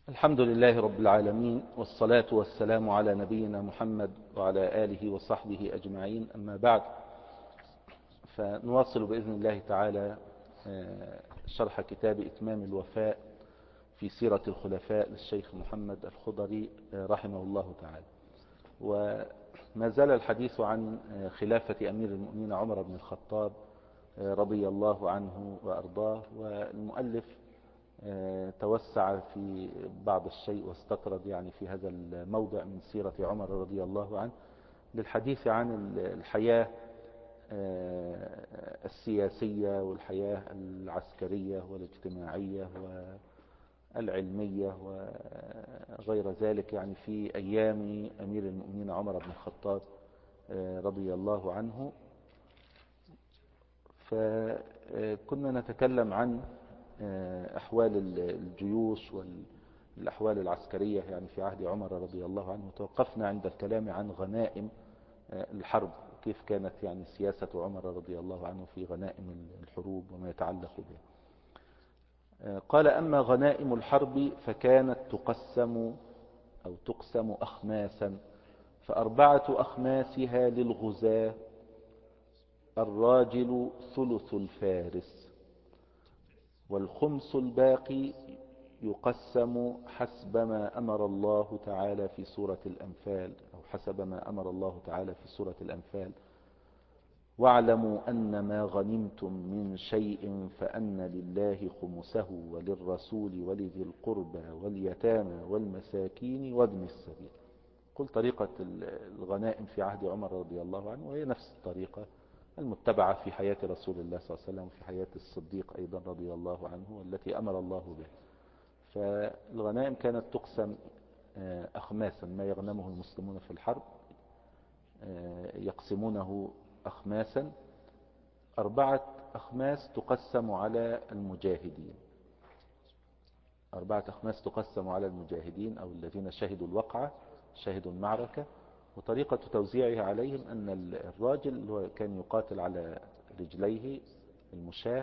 الحمد لله رب العالمين، والصلاة والسلام على نبينا محمد وعلى آله وصحبه أجمعين. أما بعد، فنواصل بإذن الله تعالى شرح كتاب إتمام الوفاء في سيرة الخلفاء للشيخ محمد الخضري رحمه الله تعالى. وما زال الحديث عن خلافة أمير المؤمنين عمر بن الخطاب رضي الله عنه وأرضاه، والمؤلف توسع في بعض الشيء واستطرد يعني في هذا الموضع من سيرة عمر رضي الله عنه للحديث عن الحياة السياسية والحياة العسكرية والاجتماعية والعلمية وغير ذلك، يعني في أيام أمير المؤمنين عمر بن الخطاب رضي الله عنه. فكنا نتكلم عن أحوال الجيوش والأحوال العسكرية يعني في عهد عمر رضي الله عنه. توقفنا عند الكلام عن غنائم الحرب، كيف كانت يعني سياسة عمر رضي الله عنه في غنائم الحروب وما يتعلق بها. قال: أما غنائم الحرب فكانت تقسم أخماسا، فأربعة أخماسها للغزاة، الراجل ثلث الفارس، والخمس الباقي يقسم حسب ما أمر الله تعالى في سورة الأنفال، أو حسب ما أمر الله تعالى في سورة الأنفال: واعلموا أن ما غنمتم من شيء فأن لله خمسه وللرسول ولذي القربى واليتامى والمساكين وابن السبيل. قل طريقة الغنائم في عهد عمر رضي الله عنه، وهي نفس الطريقة المتبعة في حياة رسول الله صلى الله عليه وسلم وفي حياة الصديق أيضا رضي الله عنه، والتي أمر الله به. فالغنائم كانت تقسم أخماسا، ما يغنمه المسلمون في الحرب يقسمونه أخماسا. 4 أخماس تقسم على المجاهدين، 4 أخماس تقسم على المجاهدين أو الذين شهدوا الوقعة، شهدوا المعركة. وطريقة توزيعها عليهم أن الراجل اللي هو كان يقاتل على رجليه المشاة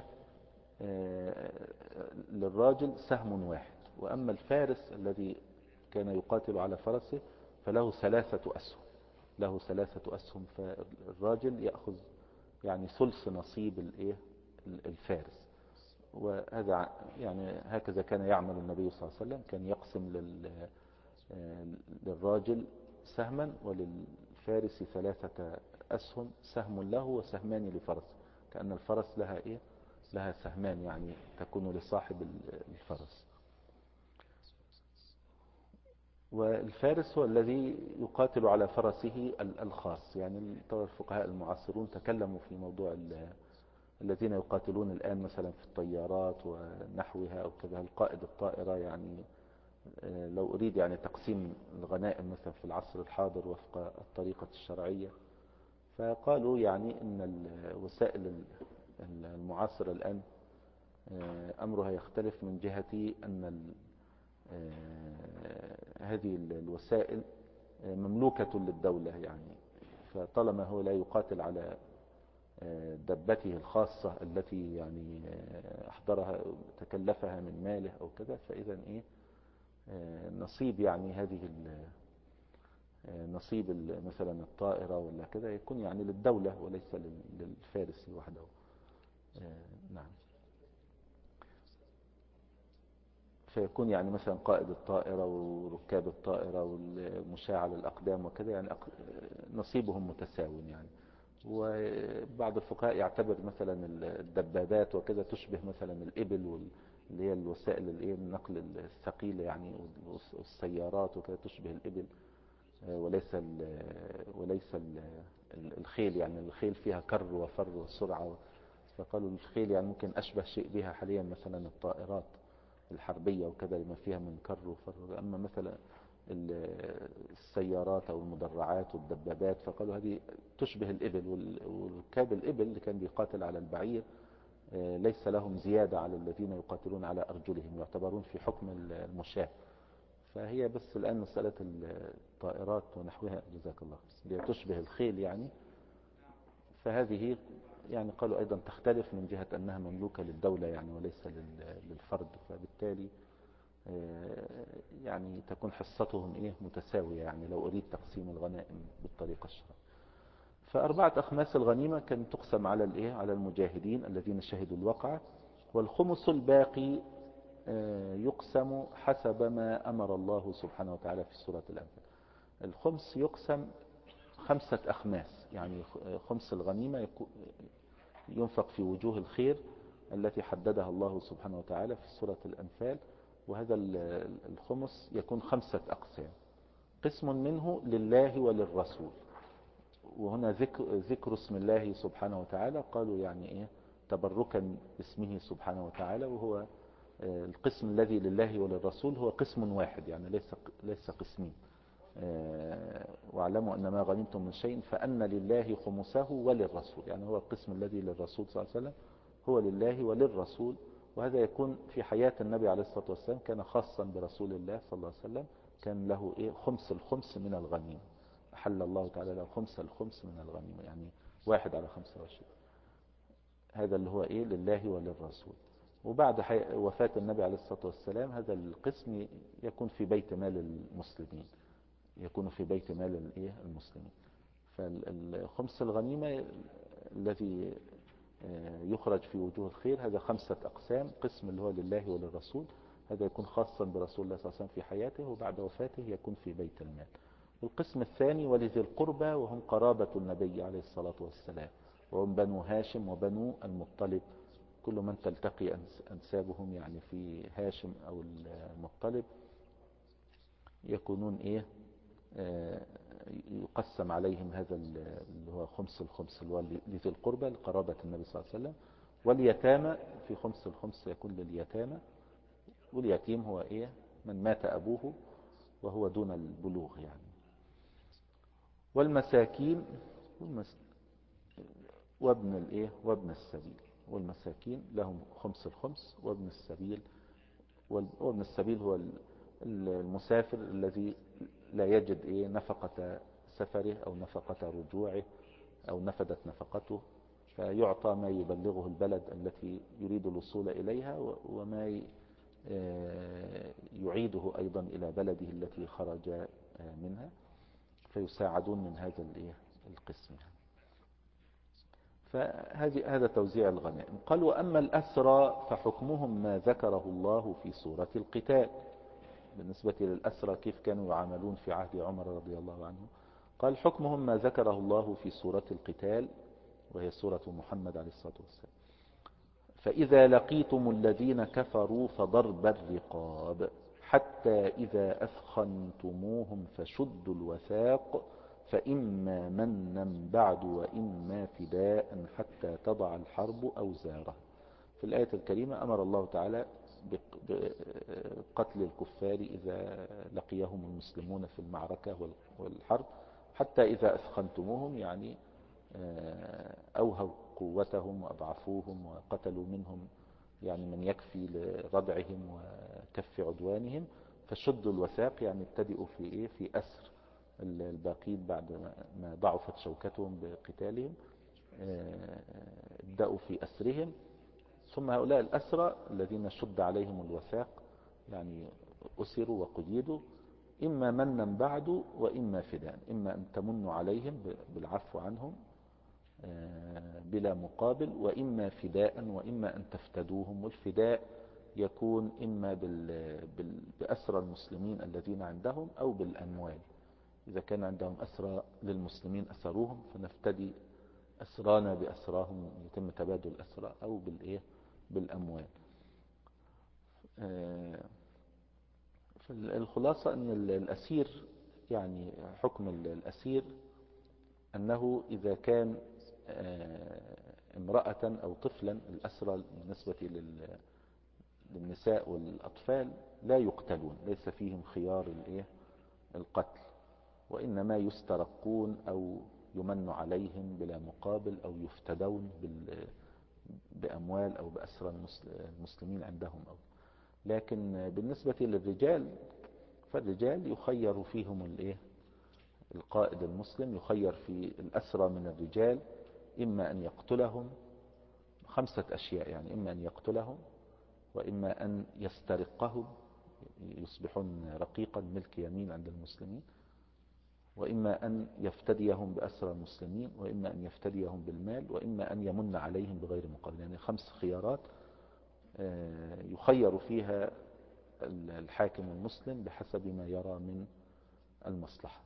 للراجل سهم واحد، وأما الفارس الذي كان يقاتل على فرسه فله 3 أسهم، له 3 أسهم. فالراجل يأخذ يعني ثلث نصيب الفارس. وهذا يعني هكذا كان يعمل النبي صلى الله عليه وسلم، كان يقسم للراجل سهما وللفارس 3 أسهم، سهم له وسهمان لفرسه، كأن الفرس لها سهمان يعني تكون لصاحب الفرس. والفارس هو الذي يقاتل على فرسه الخاص. يعني الفقهاء المعاصرون تكلموا في موضوع الذين يقاتلون الآن مثلا في الطيارات ونحوها أو كذا، القائد الطائرة. يعني لو أريد يعني تقسيم الغنائم مثلا في العصر الحاضر وفق الطريقة الشرعية، فقالوا يعني إن الوسائل المعاصرة الآن أمرها يختلف من جهة أن هذه الوسائل مملوكة للدولة. يعني فطالما هو لا يقاتل على دبته الخاصة التي يعني أحضرها تكلفها من ماله أو كذا، فإذا نصيب يعني هذه نصيب مثلا الطائرة ولا كذا يكون يعني للدولة وليس للفارس وحده. نعم. فيكون يعني مثلا قائد الطائرة وركاب الطائرة والمشاة على الأقدام وكذا، يعني نصيبهم متساو يعني. وبعض الفقهاء يعتبر مثلا الدبابات وكذا تشبه مثلا الإبل اللي هي الوسائل النقل الثقيلة يعني، والسيارات وكذا تشبه الإبل وليس الخيل. يعني الخيل فيها كر وفر وسرعة، فقالوا الخيل يعني ممكن أشبه شيء بها حاليا مثلا الطائرات الحربية وكذا لما فيها من كر وفر. أما مثلا السيارات أو المدرعات والدبابات فقالوا هذه تشبه الإبل، وركاب الإبل اللي كان بيقاتل على البعير ليس لهم زيادة على الذين يقاتلون على أرجلهم، يعتبرون في حكم المشاة. فهي بس الآن مسألة الطائرات ونحوها جزاك الله اللي تشبه الخيل يعني، فهذه يعني قالوا أيضا تختلف من جهة أنها مملوكة للدولة يعني وليس للفرد. فبالتالي يعني تكون حصتهم متساوية، يعني لو أريد تقسيم الغنائم بالطريقة الشرعية. فأربعة أخماس الغنيمة كانت تقسم على المجاهدين الذين شهدوا الوقعة. والخمس الباقي يقسم حسب ما أمر الله سبحانه وتعالى في سورة الأنفال. الخمس يقسم 5 أخماس، يعني خمس الغنيمة ينفق في وجوه الخير التي حددها الله سبحانه وتعالى في سورة الأنفال. وهذا الخمس يكون 5 أقسام. قسم منه لله وللرسول، وهنا ذكر اسم الله سبحانه وتعالى، قالوا يعني تبركا باسمه سبحانه وتعالى. وهو القسم الذي لله وللرسول هو قسم واحد، يعني ليس قسمين. واعلموا أن ما غنمتم من شيء فأن لله خمسه وللرسول، يعني هو القسم الذي للرسول صلى الله عليه وسلم هو لله وللرسول. وهذا يكون في حياة النبي عليه الصلاة والسلام، كان خاصا برسول الله صلى الله عليه وسلم، كان له خمس الخمس من الغنيمة. أحل الله تعالى له خمس الخمس من الغنيمة، يعني 1/25. هذا اللي هو لله وللرسول. وبعد وفاة النبي عليه الصلاة والسلام هذا القسم يكون في بيت مال المسلمين، يكون في بيت مال المسلمين. فالخمس الغنيمة الذي يخرج في وجوه الخير هذا 5 أقسام. قسم اللي هو لله وللرسول، هذا يكون خاصا برسول الله صلى الله عليه وسلم في حياته، وبعد وفاته يكون في بيت المال. والقسم الثاني ولذي القربى، وهم قرابة النبي عليه الصلاة والسلام، وهم بنو هاشم وبنو المطلب، كل من تلتقي أنسابهم يعني في هاشم أو المطلب يكونون يقسم عليهم هذا اللي هو خمس الخمس، اللي هو لذي القربى لقرابة النبي صلى الله عليه وسلم. واليتامى في خمس الخمس يكون لليتامى. واليتيم هو من مات أبوه وهو دون البلوغ يعني. والمساكين وابن السبيل. والمساكين لهم خمس الخمس، وابن السبيل. وابن السبيل هو المسافر الذي لا يجد نفقة سفره أو نفقة رجوعه أو نفدت نفقته، فيعطى ما يبلغه البلد التي يريد الوصول إليها، وما يعيده أيضا إلى بلده التي خرج منها، فيساعدون من هذا القسم. هذا توزيع الغنائم. قال وأما الأسرى فحكمهم ما ذكره الله في سورة القتال. بالنسبة للأسرى كيف كانوا يعاملون في عهد عمر رضي الله عنه؟ قال حكمهم ما ذكره الله في سورة القتال، وهي سورة محمد عليه الصلاة والسلام. فإذا لقيتم الذين كفروا فضرب الرقاب حتى إذا أثخنتموهم فشدوا الوثاق فإما منا بعد وإما فداء حتى تضع الحرب أوزارها. في الآية الكريمة أمر الله تعالى بقتل الكفار إذا لقيهم المسلمون في المعركة والحرب، حتى إذا أثخنتموهم، يعني أوهوا قوتهم وأضعفوهم وقتلوا منهم يعني من يكفي لردعهم وكف عدوانهم، فشدوا الوثاق، يعني ابتدئوا في أسر الباقين بعد ما ضعفت شوكتهم بقتالهم، ابدأوا في أسرهم. ثم هؤلاء الأسرى الذين شد عليهم الوثاق يعني أسروا وقيدوا، إما منا بعد وإما فداء، إما أن تمنوا عليهم بالعفو عنهم بلا مقابل، وإما فداء، وإما أن تفتدوهم. والفداء يكون إما بأسرى المسلمين الذين عندهم أو بالأموال، إذا كان عندهم أسرى للمسلمين أسروهم فنفتدي أسرانا بأسراهم، يتم تبادل الأسرى، أو بالأموال. فالخلاصة أن الأسير، يعني حكم الأسير أنه إذا كان امرأة أو طفلا، الأسرى بالنسبة للنساء والأطفال لا يقتلون، ليس فيهم خيار القتل، وإنما يسترقون أو يمن عليهم بلا مقابل، أو يفتدون بأموال أو بأسرى المسلمين عندهم. لكن بالنسبة للرجال فالرجال يخير فيهم القائد المسلم يخير في الأسرى من الرجال إما أن يقتلهم 5 أشياء، يعني إما أن يقتلهم، وإما أن يسترقهم يصبحون رقيقا ملك يمين عند المسلمين، وإما أن يفتديهم بأسرى المسلمين، وإما أن يفتديهم بالمال، وإما أن يمن عليهم بغير مقابل. يعني 5 خيارات يخير فيها الحاكم المسلم بحسب ما يرى من المصلحة،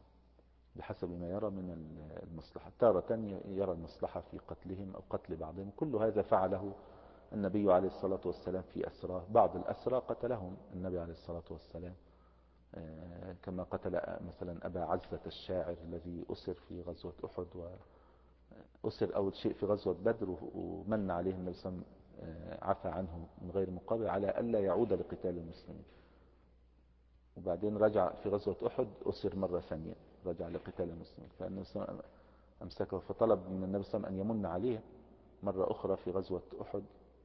تارة يرى المصلحة في قتلهم أو قتل بعضهم. كل هذا فعله النبي عليه الصلاة والسلام في أسراه. بعض الأسرى قتلهم النبي عليه الصلاة والسلام، كما قتل مثلا أبا عزة الشاعر الذي أسر في غزوة أحد، وأسر أول شيء في غزوة بدر، ومن عليه النبي صلى الله عليه وسلم عفى عنه من غير مقابل على ألا يعود لقتال المسلمين. وبعدين رجع في غزوة أحد، أسر مرة ثانية، رجع لقتال المسلمين، فالنبي صلى الله عليه وسلم أمسكه، فطلب من النبي صلى الله عليه وسلم أن يمن عليه مرة أخرى في غزوة أحد،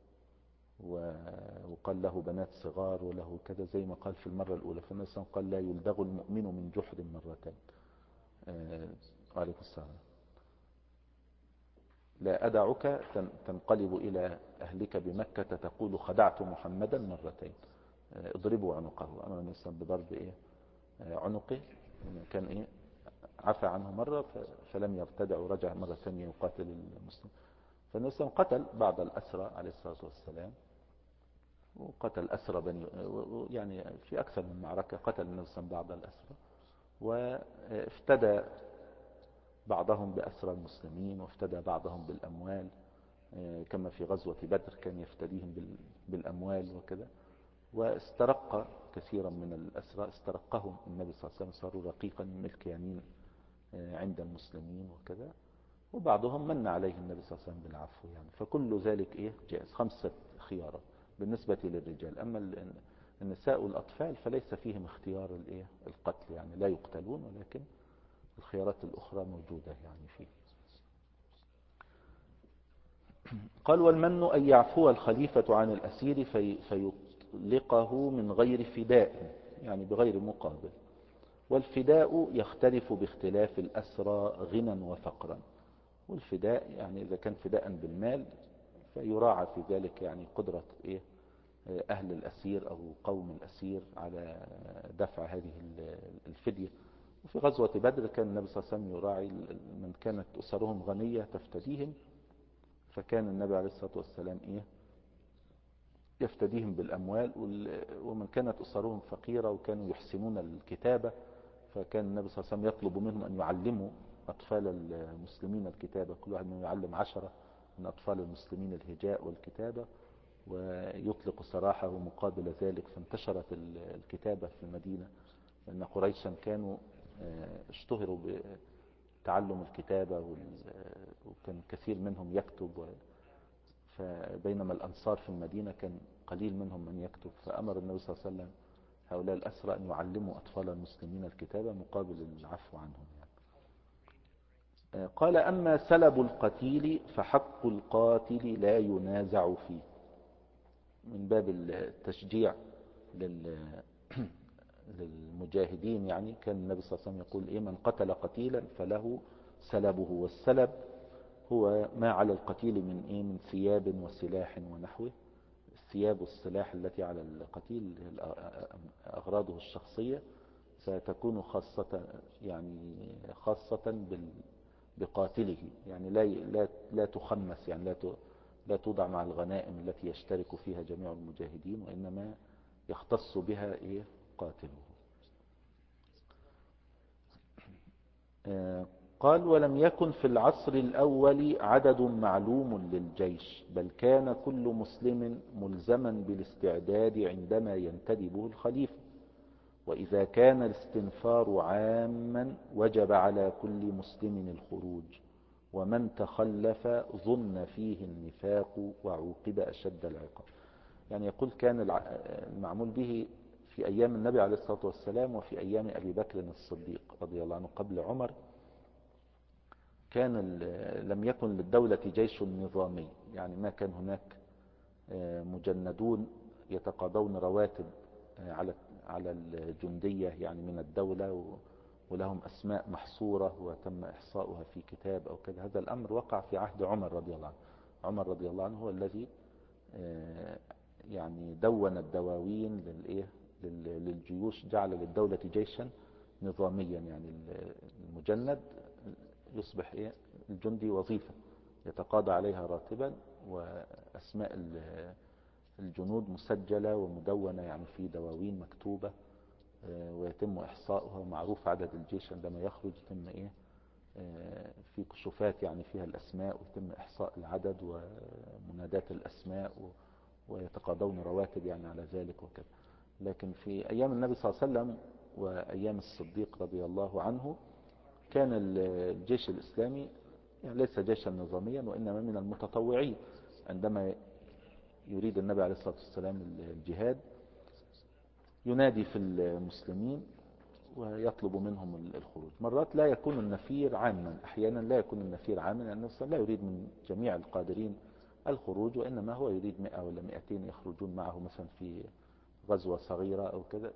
وقال له بنات صغار وله كذا زي ما قال في المرة الأولى. فالنبي صلى الله عليه وسلم قال لا يلدغ المؤمن من جحر مرتين. عليكم السلام. لا أدعك تنقلب إلى أهلك بمكة تقول خدعت محمدا مرتين، اضربوا عنقه. أمر النبي صلى الله عليه وسلم بضرب عنقه، كان عفى عنه مرة فلم يرتدع ورجع مرة ثانية يقاتل المسلم. فالنبي صلى الله عليه وسلم قتل بعض الأسرى عليه الصلاة والسلام، وقتل أسرى بني، يعني في أكثر من معركة قتل النبي صلى الله عليه وسلم بعض الأسرى، وافتدى بعضهم بأسرى المسلمين، وافتدى بعضهم بالأموال، كما في غزوة بدر كان يفتديهم بالأموال وكذا. واسترق كثيرا من الأسرى، استرقهم النبي صلى الله عليه وسلم، صاروا رقيقا ملك يمين عند المسلمين وكذا. وبعضهم من عليه النبي صلى الله عليه وسلم بالعفو. يعني فكل ذلك جائز. 5 خيارات بالنسبة للرجال. أما النساء والأطفال فليس فيهم اختيار القتل، يعني لا يقتلون، ولكن الخيارات الأخرى موجودة يعني فيه. قال والمن أن يعفو الخليفة عن الأسير فيطلقه من غير فداء، يعني بغير مقابل. والفداء يختلف باختلاف الأسرى غنى وفقرا. والفداء يعني إذا كان فداء بالمال فيراعى في ذلك يعني قدرة أهل الأسير أو قوم الأسير على دفع هذه الفدية. وفي غزوة بدر كان النبي صلى الله عليه وسلم يراعي من كانت أسرهم غنية تفتديهم، فكان النبي عليه الصلاة والسلام يفتديهم بالأموال. ومن كانت أسرهم فقيرة وكانوا يحسنون الكتابة، فكان النبي صلى الله عليه وسلم يطلب منهم أن يعلموا أطفال المسلمين الكتابة، كل واحد منهم يعلم 10 من أطفال المسلمين الهجاء والكتابة، ويطلق سراحه مقابل ذلك. فانتشرت الكتابة في المدينة، لأن قريشا كانوا اشتهروا بتعلم الكتابة، وكان كثير منهم يكتب، فبينما الأنصار في المدينة كان قليل منهم من يكتب. فأمر النبي صلى الله عليه وسلم هؤلاء الأسرى أن يعلموا أطفال المسلمين الكتابة مقابل العفو عنهم يعني. قال أما سلب القتيل فحق القاتل لا ينازع فيه. من باب التشجيع للمجاهدين، يعني كان النبي صلى الله عليه وسلم يقول من قتل قتيلا فله سلبه. والسلب هو ما على القتيل من ثياب وسلاح ونحوه. الثياب والسلاح التي على القتيل أغراضه الشخصية، فتكون خاصة بقاتله، يعني لا تخمس، يعني لا توضع مع الغنائم التي يشترك فيها جميع المجاهدين، وإنما يختص بها قاتله. قال ولم يكن في العصر الأول عدد معلوم للجيش، بل كان كل مسلم ملزما بالاستعداد عندما ينتدبه الخليفة. وإذا كان الاستنفار عاما وجب على كل مسلم الخروج، ومن تخلف ظن فيه النفاق وعوقب أشد العقاب. يعني يقول كان المعمول به في أيام النبي عليه الصلاة والسلام وفي أيام أبي بكر الصديق رضي الله عنه قبل عمر، لم يكن للدولة جيش نظامي، يعني ما كان هناك مجندون يتقاضون رواتب على الجندية يعني من الدولة، ولهم أسماء محصورة وتم إحصاؤها في كتاب أو كذا. هذا الأمر وقع في عهد عمر رضي الله عنه. عمر رضي الله عنه هو الذي يعني دون الدواوين للجيوش، جعل للدولة جيشا نظاميا، يعني المجند يصبح الجندي وظيفة يتقاضى عليها راتبا، وأسماء الجنود مسجلة ومدونة يعني في دواوين مكتوبة، ويتم إحصاؤها، ومعروف عدد الجيش عندما يخرج، يتم في كشوفات يعني فيها الأسماء، ويتم إحصاء العدد ومنادات الأسماء، ويتقاضون رواتب يعني على ذلك وكذا. لكن في أيام النبي صلى الله عليه وسلم وأيام الصديق رضي الله عنه كان الجيش الإسلامي يعني ليس جيشا نظاميا، وإنما من المتطوعين. عندما يريد النبي عليه الصلاة والسلام الجهاد ينادي في المسلمين ويطلب منهم الخروج. مرات لا يكون النفير عاما، أحيانا لا يكون النفير عاما، لأن النبي لا يريد من جميع القادرين الخروج، وإنما هو يريد 100 ولا 200 يخرجون معه مثلا في غزوة صغيرة أو كذا،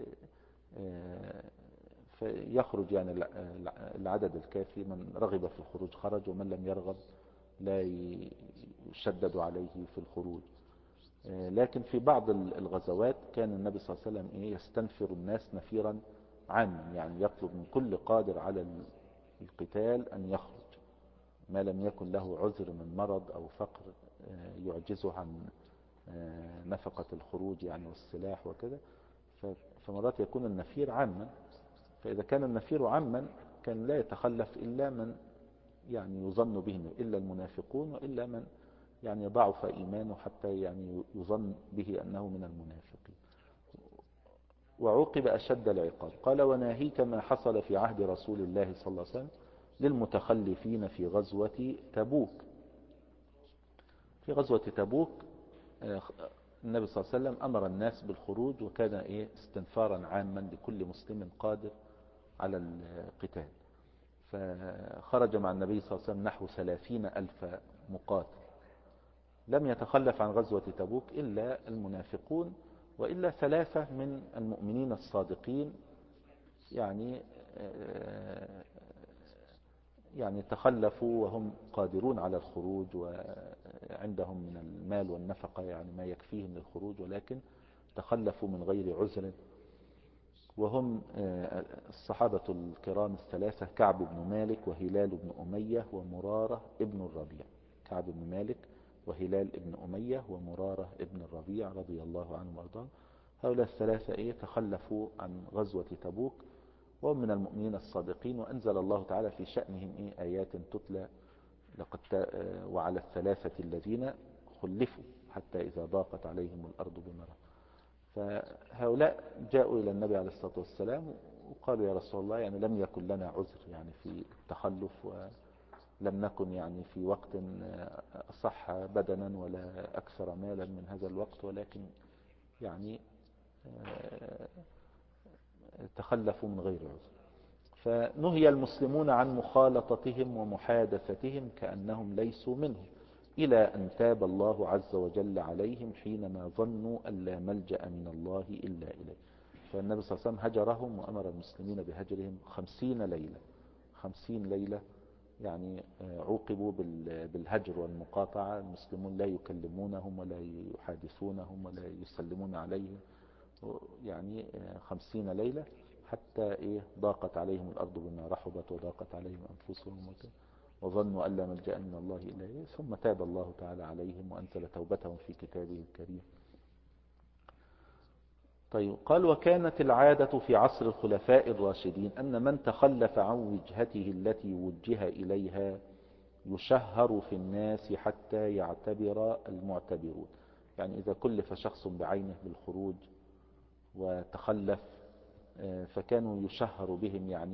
فيخرج يعني العدد الكافي. من رغب في الخروج خرج، ومن لم يرغب لا يشدد عليه في الخروج. لكن في بعض الغزوات كان النبي صلى الله عليه وسلم يستنفر الناس نفيرا عاما، يعني يطلب من كل قادر على القتال أن يخرج، ما لم يكن له عذر من مرض أو فقر يعجزه عن نفقة الخروج يعني والسلاح وكذا. فمرات يكون النفير عاما، فإذا كان النفير عاما كان لا يتخلف إلا من يعني يظن به، إلا المنافقون، وإلا من يعني ضعف إيمانه حتى يعني يظن به أنه من المنافقين. وعوقب أشد العقاب. قال: وناهيك ما حصل في عهد رسول الله صلى الله عليه وسلم للمتخلفين في غزوة تبوك. في غزوة تبوك النبي صلى الله عليه وسلم أمر الناس بالخروج، وكان استنفارا عاما لكل مسلم قادر على القتال. فخرج مع النبي صلى الله عليه وسلم نحو 30,000 مقاتل. لم يتخلف عن غزوة تبوك إلا المنافقون، وإلا 3 من المؤمنين الصادقين، يعني تخلفوا وهم قادرون على الخروج وعندهم من المال والنفقة يعني ما يكفيهم للخروج، ولكن تخلفوا من غير عذر. وهم الصحابة الكرام 3: كعب بن مالك، وهلال بن أمية، ومرارة ابن الربيع. كعب بن مالك وهلال ابن أمية ومرارة ابن الربيع رضي الله عنهم وارضاهم. هؤلاء 3 تخلفوا عن غزوة تبوك، وهم من المؤمنين الصادقين. وأنزل الله تعالى في شأنهم آيات تتلى: وعلى 3 الذين خلفوا حتى إذا ضاقت عليهم الأرض بما رحبت. فهؤلاء جاءوا إلى النبي عليه الصلاة والسلام وقالوا: يا رسول الله، يعني لم يكن لنا عذر يعني في التخلف، ولم نكن يعني في وقت أصح بدنا ولا أكثر مالا من هذا الوقت، ولكن يعني تخلفوا من غير عذر. فنهي المسلمون عن مخالطتهم ومحادثتهم كأنهم ليسوا منهم، إلى أن تاب الله عز وجل عليهم حينما ظنوا أن لا ملجأ من الله إلا إليه. فالنبي صلى الله عليه وسلم هجرهم وأمر المسلمين بهجرهم 50 ليلة. 50 ليلة يعني عوقبوا بالهجر والمقاطعة. المسلمون لا يكلمونهم ولا يحادثونهم ولا يسلمون عليهم، يعني 50 ليلة، حتى ضاقت عليهم الأرض بما رحبت وضاقت عليهم أنفسهم وظنوا أن لا ملجأ من الله إلا إليه. ثم تاب الله تعالى عليهم وأنزل توبتهم في كتابه الكريم. طيب، قال: وكانت العادة في عصر الخلفاء الراشدين أن من تخلف عن وجهته التي وجه إليها يشهر في الناس حتى يعتبر المعتبرون. يعني إذا كلف شخص بعينه بالخروج وتخلف فكانوا يشهر بهم يعني،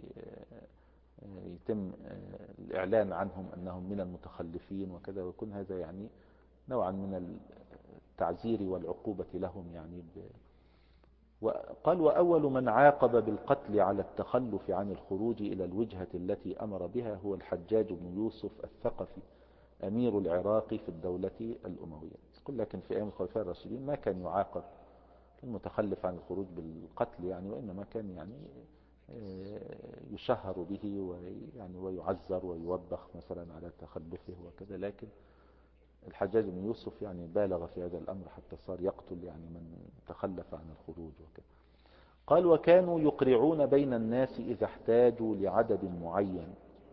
ويتم الإعلان عنهم أنهم من المتخلفين وكذا، ويكون هذا يعني نوعا من التعزير والعقوبة لهم يعني. وقال: وأول من عاقب بالقتل على التخلف عن الخروج إلى الوجهة التي أمر بها هو الحجاج بن يوسف الثقفي أمير العراق في الدولة الأموية. لكن في أيام الخلفاء الراشدين ما كان يعاقب المتخلف عن الخروج بالقتل يعني، وإنما كان يعني يشهر به ويعني ويعزر ويوبخ مثلا على تخلفه وكذا. لكن الحجاج بن يوسف يعني بالغ في هذا الأمر حتى صار يقتل يعني من تخلف عن الخروج وكذا. قال وكانوا يقرعون بين الناس إذا احتاجوا لعدد معين.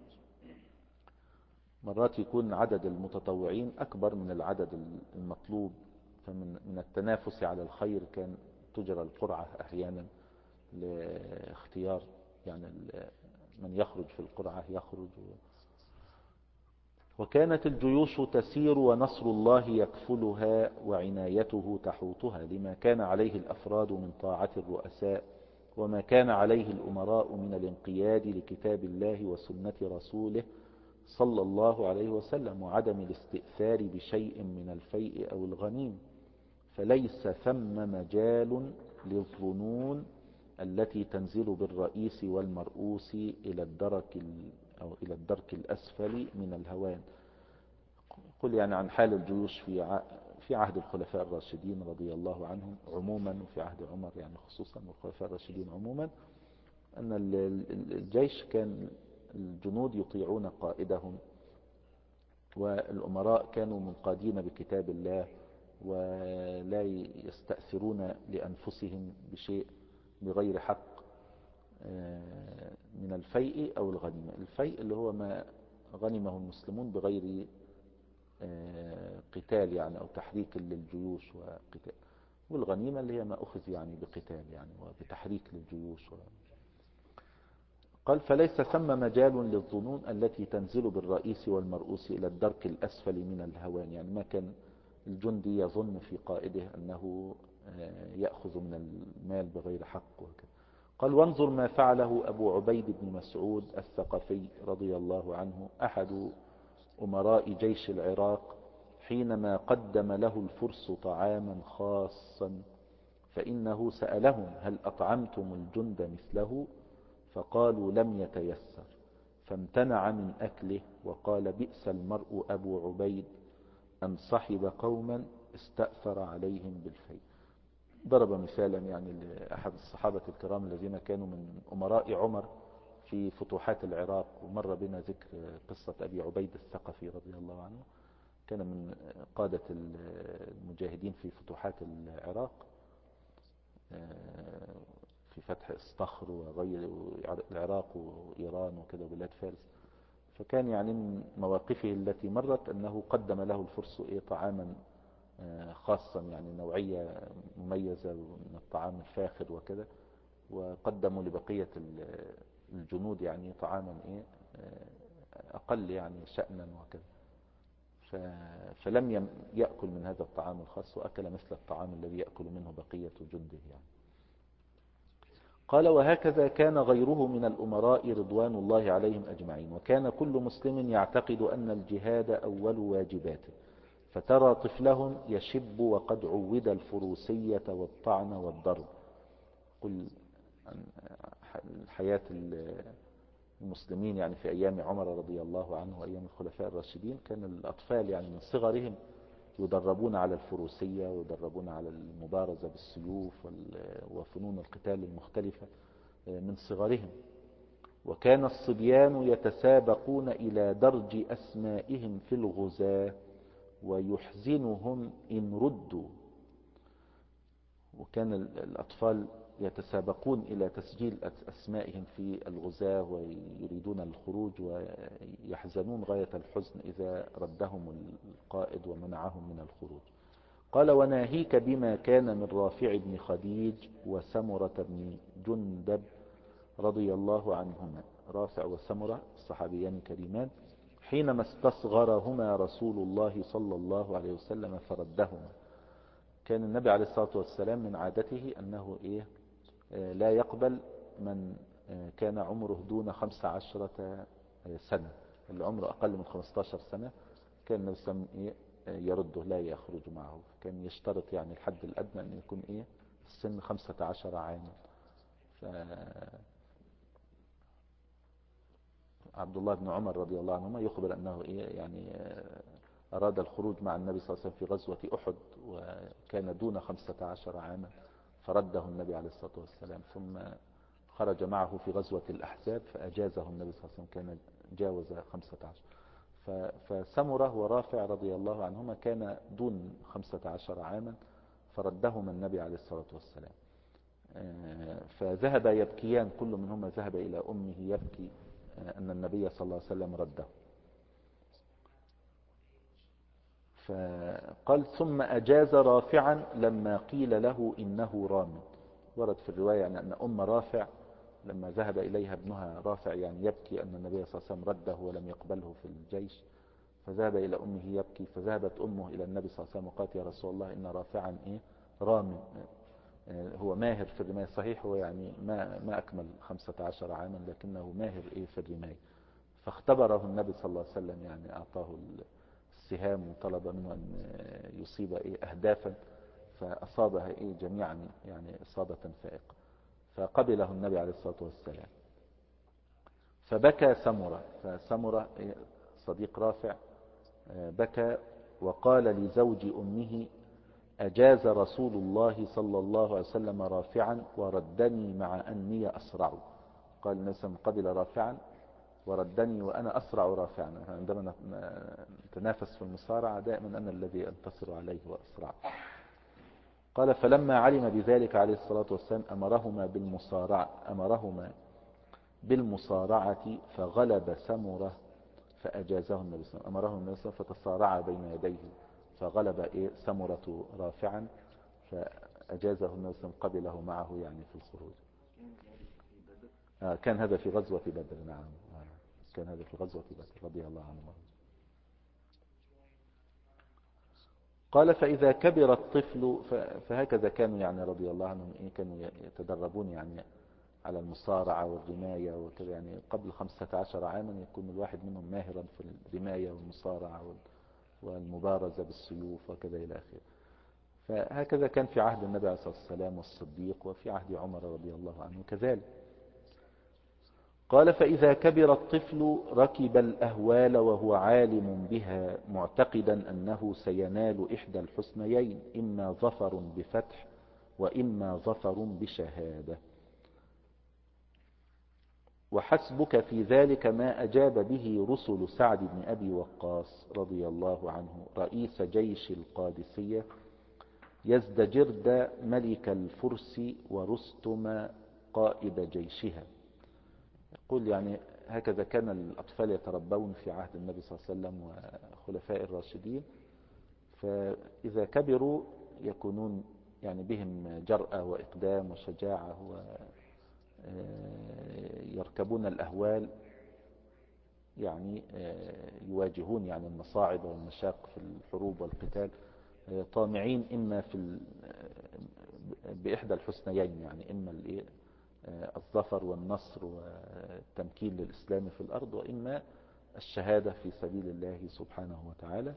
مرات يكون عدد المتطوعين أكبر من العدد المطلوب، فمن التنافس على الخير كان تجرى القرعة أحيانا لاختيار يعني من يخرج في القرعة يخرج. وكانت الجيوش تسير ونصر الله يكفلها وعنايته تحوطها، لما كان عليه الأفراد من طاعة الرؤساء، وما كان عليه الأمراء من الانقياد لكتاب الله وسنة رسوله صلى الله عليه وسلم، وعدم الاستئثار بشيء من الفيء أو الغنيم. فليس ثم مجال للظنون التي تنزل بالرئيس والمرؤوس إلى الدرك الأسفل من الهوان. قل يعني عن حال الجيوش في عهد الخلفاء الراشدين رضي الله عنهم عموما، وفي عهد عمر يعني خصوصا، والخلفاء الراشدين عموما، أن الجيش كان الجنود يطيعون قائدهم، والأمراء كانوا منقادين بكتاب الله، ولا يستأثرون لأنفسهم بشيء بغير حق من الفيء أو الغنيمة. الفيء اللي هو ما غنمه المسلمون بغير قتال يعني أو تحريك للجيوش وقتال، والغنيمة اللي هي ما أخذ يعني بقتال يعني وبتحريك للجيوش قال فليس ثم مجال للظنون التي تنزل بالرئيس والمرؤوس إلى الدرك الأسفل من الهوان، يعني ما كان الجندي يظن في قائده أنه يأخذ من المال بغير حق وكذا. قال وانظر ما فعله أبو عبيد بن مسعود الثقفي رضي الله عنه أحد أمراء جيش العراق، حينما قدم له الفرس طعاما خاصا، فإنه سألهم هل أطعمتم الجند مثله؟ فقالوا لم يتيسر، فامتنع من أكله، وقال بئس المرء أبو عبيد أن صحب قوما استأثر عليهم بالفيء. ضرب مثالا يعني لأحد الصحابة الكرام الذين كانوا من أمراء عمر في فتوحات العراق، ومر بنا ذكر قصة أبي عبيد الثقفي رضي الله عنه، كان من قادة المجاهدين في فتوحات العراق في فتح الصخر وغير العراق وإيران وكذا وبلاد فارس. فكان يعني من مواقفه التي مرت أنه قدم له الفرس طعاما خاصا يعني نوعية مميزة من الطعام الفاخر وكذا، وقدموا لبقية الجنود يعني طعاما أقل يعني شأنا وكذا، فلم يأكل من هذا الطعام الخاص، وأكل مثل الطعام الذي يأكل منه بقية جنده يعني. قال وهكذا كان غيره من الأمراء رضوان الله عليهم أجمعين، وكان كل مسلم يعتقد أن الجهاد أول واجباته، فترى طفلهم يشب وقد عود الفروسية والطعن والضرب. قل عن حياة المسلمين يعني في أيام عمر رضي الله عنه وأيام الخلفاء الراشدين، كان الأطفال يعني من صغرهم يدربون على الفروسية ويدربون على المبارزة بالسيوف وفنون القتال المختلفة من صغرهم. وكان الصبيان يتسابقون إلى درج أسمائهم في الغزاة ويحزنهم إن ردوا، وكان الأطفال يتسابقون إلى تسجيل أسمائهم في الغزاة ويريدون الخروج، ويحزنون غاية الحزن إذا ردهم القائد ومنعهم من الخروج. قال وناهيك بما كان من رافع بن خديج وسمرة بن جندب رضي الله عنهما. رافع وسمرة الصحابيان الكريمان، حينما استصغرهما رسول الله صلى الله عليه وسلم فردهما. كان النبي عليه الصلاة والسلام من عادته أنه لا يقبل من كان عمره دون 15 سنة، اللي عمره أقل من 15 سنة كان النبي صلى الله عليه وسلم يرده لا يخرج معه. كان يشترط يعني الحد الأدنى أن يكون في السن 15 عاما. عبد الله بن عمر رضي الله عنهما يخبر أنه يعني أراد الخروج مع النبي صلى الله عليه وسلم في غزوة أحد وكان دون 15 عاما، فرده النبي عليه الصلاة والسلام، ثم خرج معه في غزوة الأحزاب فأجازه النبي صلى الله عليه وسلم، كان جاوز 15. فسمرة ورافع رضي الله عنهما كان دون 15 عاما، فردهما النبي عليه الصلاة والسلام. فذهب يبكيان، كل منهما ذهب إلى أمه يبكي أن النبي صلى الله عليه وسلم رده. فقال ثم أجاز رافعا لما قيل له إنه رام. ورد في الرواية يعني أن أم رافع لما ذهب إليها ابنها رافع يعني يبكي أن النبي صلى الله عليه وسلم رده ولم يقبله في الجيش، فذهب إلى أمه يبكي، فذهبت أمه إلى النبي صلى الله عليه وسلم وقالت يا رسول الله إن رافعا رام، هو ماهر في الرماية. صحيح هو يعني ما أكمل 15 عاما، لكنه ماهر في الرماية. فاختبره النبي صلى الله عليه وسلم، يعني أعطاه السهام وطلب منه أن يصيب أهدافا، فأصابها جميعا يعني إصابة فائقة، فقبله النبي عليه الصلاة والسلام. فبكى سمرة، فسمرة صديق رافع بكى وقال لزوج أمه أجاز رسول الله صلى الله عليه وسلم رافعا وردني مع أني أسرع. قال النبي قبل رافعا وردني وأنا أسرع رافعا. عندما نتنافس في المصارعة دائما أنا الذي أنتصر عليه وأسرع. قال فلما علم بذلك عليه الصلاة والسلام أمرهما بالمصارعة فغلب سمرة فأجازه النبي صلى الله عليه وسلم. أمره النبي صلى الله عليه وسلم فتصارع بين يديه، فغلب سمرة رافعا فأجازه النبي صلى الله عليه وسلم، قبله معه يعني في الخروج. كان هذا في غزوة بدر. نعم كان هذا في غزوة بدر رضي الله عنه. قال فإذا كبر الطفل، فهكذا كانوا يعني رضي الله عنهم كانوا يتدربون يعني على المصارعة والرماية وكذا، يعني قبل 15 عاما يكون الواحد منهم ماهرا في الرماية والمصارعة والمبارزة بالسيوف وكذا إلى آخره. فهكذا كان في عهد النبي عليه الصلاة والسلام والصديق، وفي عهد عمر رضي الله عنه كذلك. قال فإذا كبر الطفل ركب الأهوال وهو عالم بها معتقدا أنه سينال إحدى الحسنيين، إما ظفر بفتح وإما ظفر بشهادة. وحسبك في ذلك ما أجاب به رسل سعد بن أبي وقاص رضي الله عنه رئيس جيش القادسية يزدجرد ملك الفرس ورستم قائد جيشها. يقول يعني هكذا كان الأطفال يتربون في عهد النبي صلى الله عليه وسلم وخلفاء الراشدين، فإذا كبروا يكونون يعني بهم جرأة وإقدام وشجاعة، ويركبون الأهوال، يعني يواجهون يعني المصاعب والمشاق في الحروب والقتال، طامعين إما بإحدى الحسنيين، يعني إما الظفر والنصر والتمكين للإسلام في الأرض، وإما الشهادة في سبيل الله سبحانه وتعالى.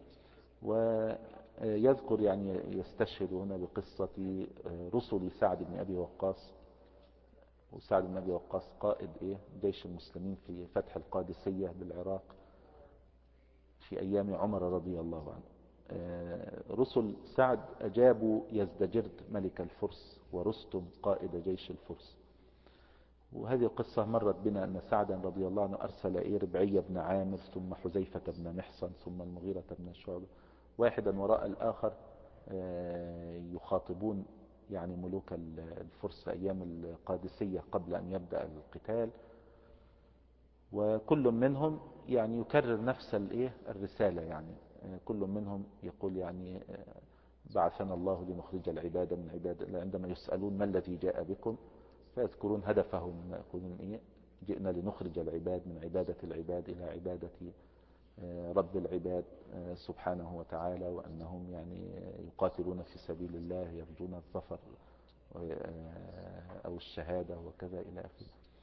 ويذكر يعني يستشهد هنا بقصة رسل سعد بن أبي وقاص. وسعد بن أبي وقاص قائد جيش المسلمين في فتح القادسية بالعراق في أيام عمر رضي الله عنه. رسل سعد أجابوا يزدجرد ملك الفرس ورستم قائد جيش الفرس. وهذه القصة مرت بنا أن سعدا رضي الله عنه أرسل ربعي بن عامر ثم حذيفة بن محصن ثم المغيرة بن شعبة، واحدا وراء الآخر، يخاطبون يعني ملوك الفرس أيام القادسية قبل أن يبدأ القتال، وكل منهم يعني يكرر نفس الرسالة. يعني كل منهم يقول يعني بعثنا الله لنخرج العباد من عباد، عندما يسألون ما الذي جاء بكم فيذكرون هدفهم، يقولون جئنا لنخرج العباد من عبادة العباد إلى عبادة رب العباد سبحانه وتعالى، وأنهم يعني يقاتلون في سبيل الله يرجون الظفر أو الشهادة وكذا إلى آخره.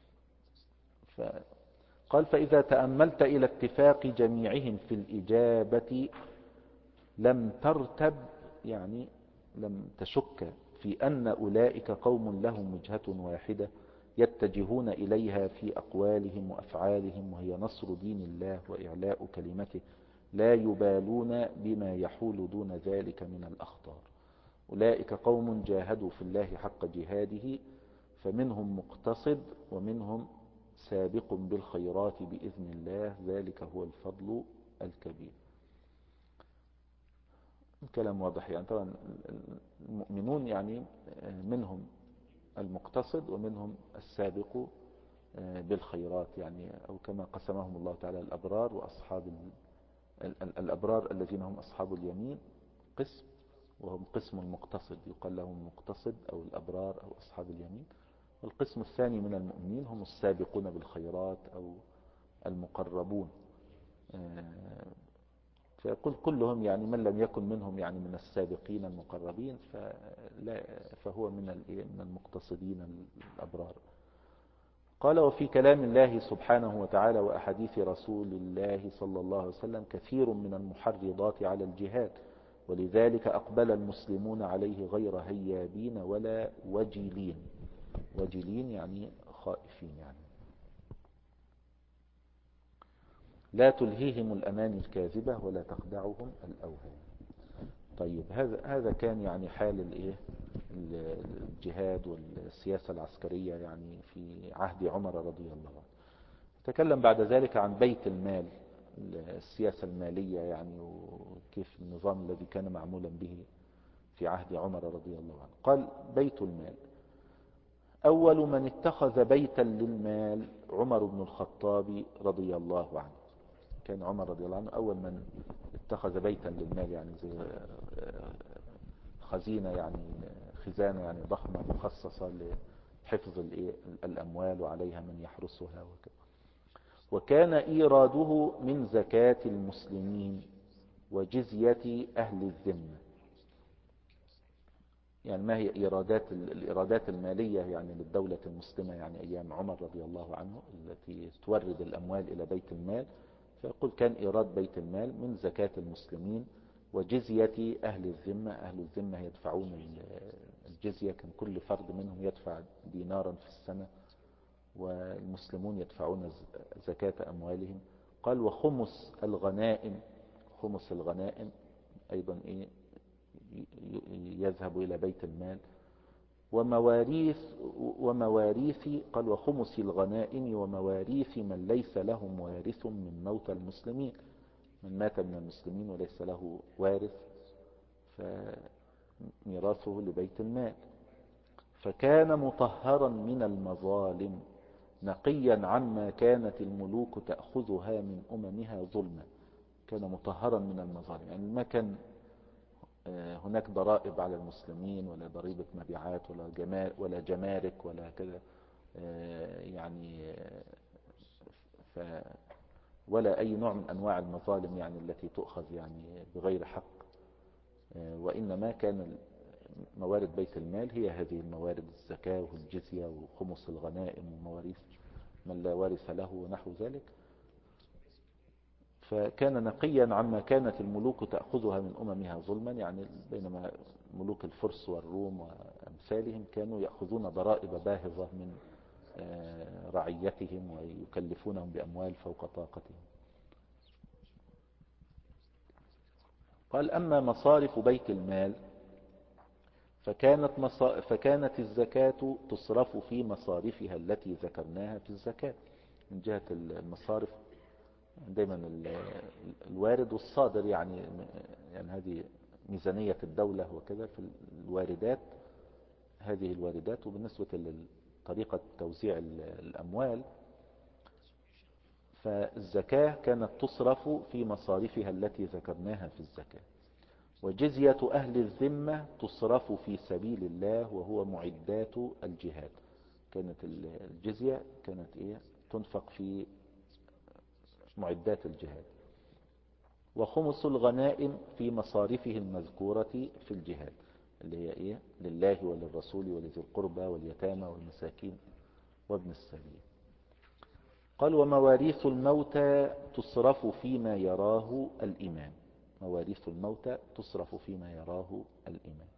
قال فإذا تأملت إلى اتفاق جميعهم في الإجابة لم ترتب، يعني لم تشك في أن أولئك قوم لهم وجهة واحدة يتجهون إليها في أقوالهم وأفعالهم، وهي نصر دين الله وإعلاء كلمته، لا يبالون بما يحول دون ذلك من الأخطار. أولئك قوم جاهدوا في الله حق جهاده، فمنهم مقتصد ومنهم سابق بالخيرات بإذن الله، ذلك هو الفضل الكبير. الكلام واضح يعني. طبعا المؤمنون يعني منهم المقتصد ومنهم السابق بالخيرات يعني، أو كما قسمهم الله تعالى الأبرار وأصحاب الأبرار الذين هم أصحاب اليمين قسم، وهم قسم المقتصد، يقال لهم المقتصد أو الأبرار أو أصحاب اليمين. والقسم الثاني من المؤمنين هم السابقون بالخيرات أو المقربون. فيقول كلهم يعني من لم يكن منهم يعني من السابقين المقربين فهو من المقتصدين الأبرار. قال: وفي كلام الله سبحانه وتعالى وأحاديث رسول الله صلى الله عليه وسلم كثير من المحرضات على الجهاد، ولذلك أقبل المسلمون عليه غير هيابين ولا وجلين. وجلين يعني خائفين يعني. لا تلهيهم الأماني الكاذبة ولا تخدعهم الأوهام. طيب هذا كان يعني حال الجهاد والسياسة العسكرية يعني في عهد عمر رضي الله عنه. تكلم بعد ذلك عن بيت المال، السياسة المالية يعني، وكيف النظام الذي كان معمولا به في عهد عمر رضي الله عنه. قال: بيت المال: أول من اتخذ بيتا للمال عمر بن الخطاب رضي الله عنه. كان عمر رضي الله عنه أول من اتخذ بيتا للمال، يعني زي خزينة يعني خزانة يعني ضخمة مخصصة لحفظ الأموال وعليها من يحرسها وكذا. وكان إيراده من زكاة المسلمين وجزية أهل الذمة. يعني ما هي الإيرادات المالية يعني للدولة المسلمة يعني أيام عمر رضي الله عنه التي تورد الأموال إلى بيت المال؟ فيقول كان إيراد بيت المال من زكاة المسلمين وجزية أهل الذمة. أهل الذمة يدفعون الجزية، كان كل فرد منهم يدفع دينارا في السنة، والمسلمون يدفعون زكاة أموالهم. قال: وخمس الغنائم. خمس الغنائم أيضا يذهب إلى بيت المال. ومواريث قال: وخمس الغنائم ومواريث من ليس لهم وارث من موتى المسلمين. من مات من المسلمين وليس له وارث فميراثه لبيت المال. فكان مطهرا من المظالم نقيا عما كانت الملوك تأخذها من أممها ظلما. كان مطهرا من المظالم يعني ما كان هناك ضرائب على المسلمين ولا ضريبة مبيعات ولا جمارك ولا كذا يعني ولا أي نوع من أنواع المظالم يعني التي تؤخذ يعني بغير حق. وإنما كان موارد بيت المال هي هذه الموارد: الزكاة والجزية وخمس الغنائم ومواريث من لا وارث له ونحو ذلك. فكان نقيا عما كانت الملوك تأخذها من أممها ظلما، يعني بينما ملوك الفرس والروم وأمثالهم كانوا يأخذون ضرائب باهظة من رعيتهم ويكلفونهم بأموال فوق طاقتهم. قال: أما مصارف بيت المال فكانت الزكاة تصرف في مصارفها التي ذكرناها في الزكاة. من جهة المصارف دايما الوارد والصادر يعني هذه ميزانية الدولة وكذا في الواردات، هذه الواردات. وبالنسبة لطريقة توزيع الأموال فالزكاة كانت تصرف في مصارفها التي ذكرناها في الزكاة. وجزية أهل الذمة تصرف في سبيل الله وهو معدات الجهاد. كانت الجزية كانت تنفق في معدات الجهاد. وخمس الغنائم في مصارفه المذكورة في الجهاد اللي هي لله وللرسول ولذي القربى واليتامى والمساكين وابن السبيل. قال: ومواريث الموتى تصرف فيما يراه الإمام. مواريث الموتى تصرف فيما يراه الإمام.